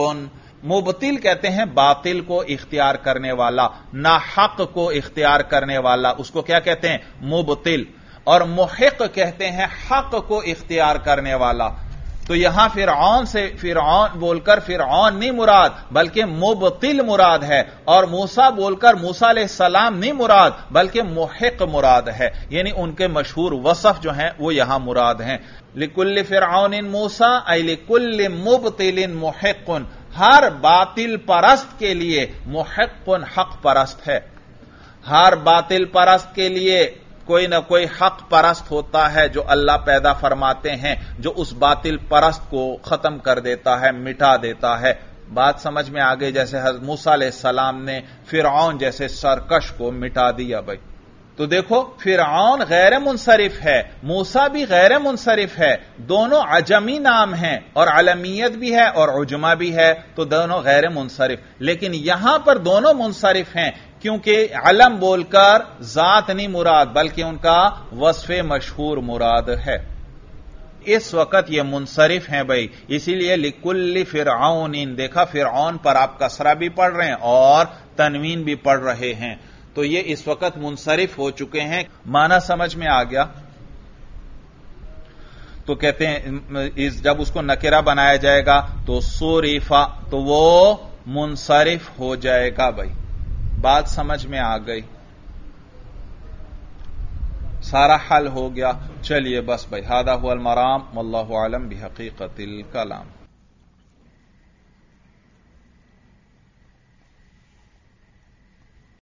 مبطل کہتے ہیں باطل کو اختیار کرنے والا، ناحق کو اختیار کرنے والا، اس کو کیا کہتے ہیں؟ مبطل. اور محق کہتے ہیں حق کو اختیار کرنے والا. تو یہاں فرعون سے فرعون بول کر فرعون نہیں مراد، بلکہ مبطل مراد ہے. اور موسیٰ بول کر موسیٰ علیہ السلام نہیں مراد، بلکہ محق مراد ہے. یعنی ان کے مشہور وصف جو ہیں وہ یہاں مراد ہیں. لکل فرعون موسیٰ اے لکل مبطل محق، ہر باطل پرست کے لیے محق حق پرست ہے. ہر باطل پرست کے لیے کوئی نہ کوئی حق پرست ہوتا ہے جو اللہ پیدا فرماتے ہیں، جو اس باطل پرست کو ختم کر دیتا ہے، مٹا دیتا ہے. بات سمجھ میں آگے؟ جیسے حضرت موسیٰ علیہ السلام نے فرعون جیسے سرکش کو مٹا دیا. بھائی تو دیکھو فرعون غیر منصرف ہے، موسیٰ بھی غیر منصرف ہے. دونوں عجمی نام ہیں، اور علمیت بھی ہے اور عجمہ بھی ہے، تو دونوں غیر منصرف. لیکن یہاں پر دونوں منصرف ہیں، کیونکہ علم بول کر ذات نہیں مراد، بلکہ ان کا وصف مشہور مراد ہے. اس وقت یہ منصرف ہیں. بھائی اسی لیے لکل فرعون، دیکھا فرعون پر آپ کسرہ بھی پڑھ رہے ہیں اور تنوین بھی پڑھ رہے ہیں، تو یہ اس وقت منصرف ہو چکے ہیں. معنی سمجھ میں آ گیا؟ تو کہتے ہیں جب اس کو نکرہ بنایا جائے گا تو صرفا تو وہ منصرف ہو جائے گا. بھائی بات سمجھ میں آ گئی؟ سارا حل ہو گیا. چلیے بس بھائی، ھذا ھو المرام واللہ اعلم بحقیقت الکلام.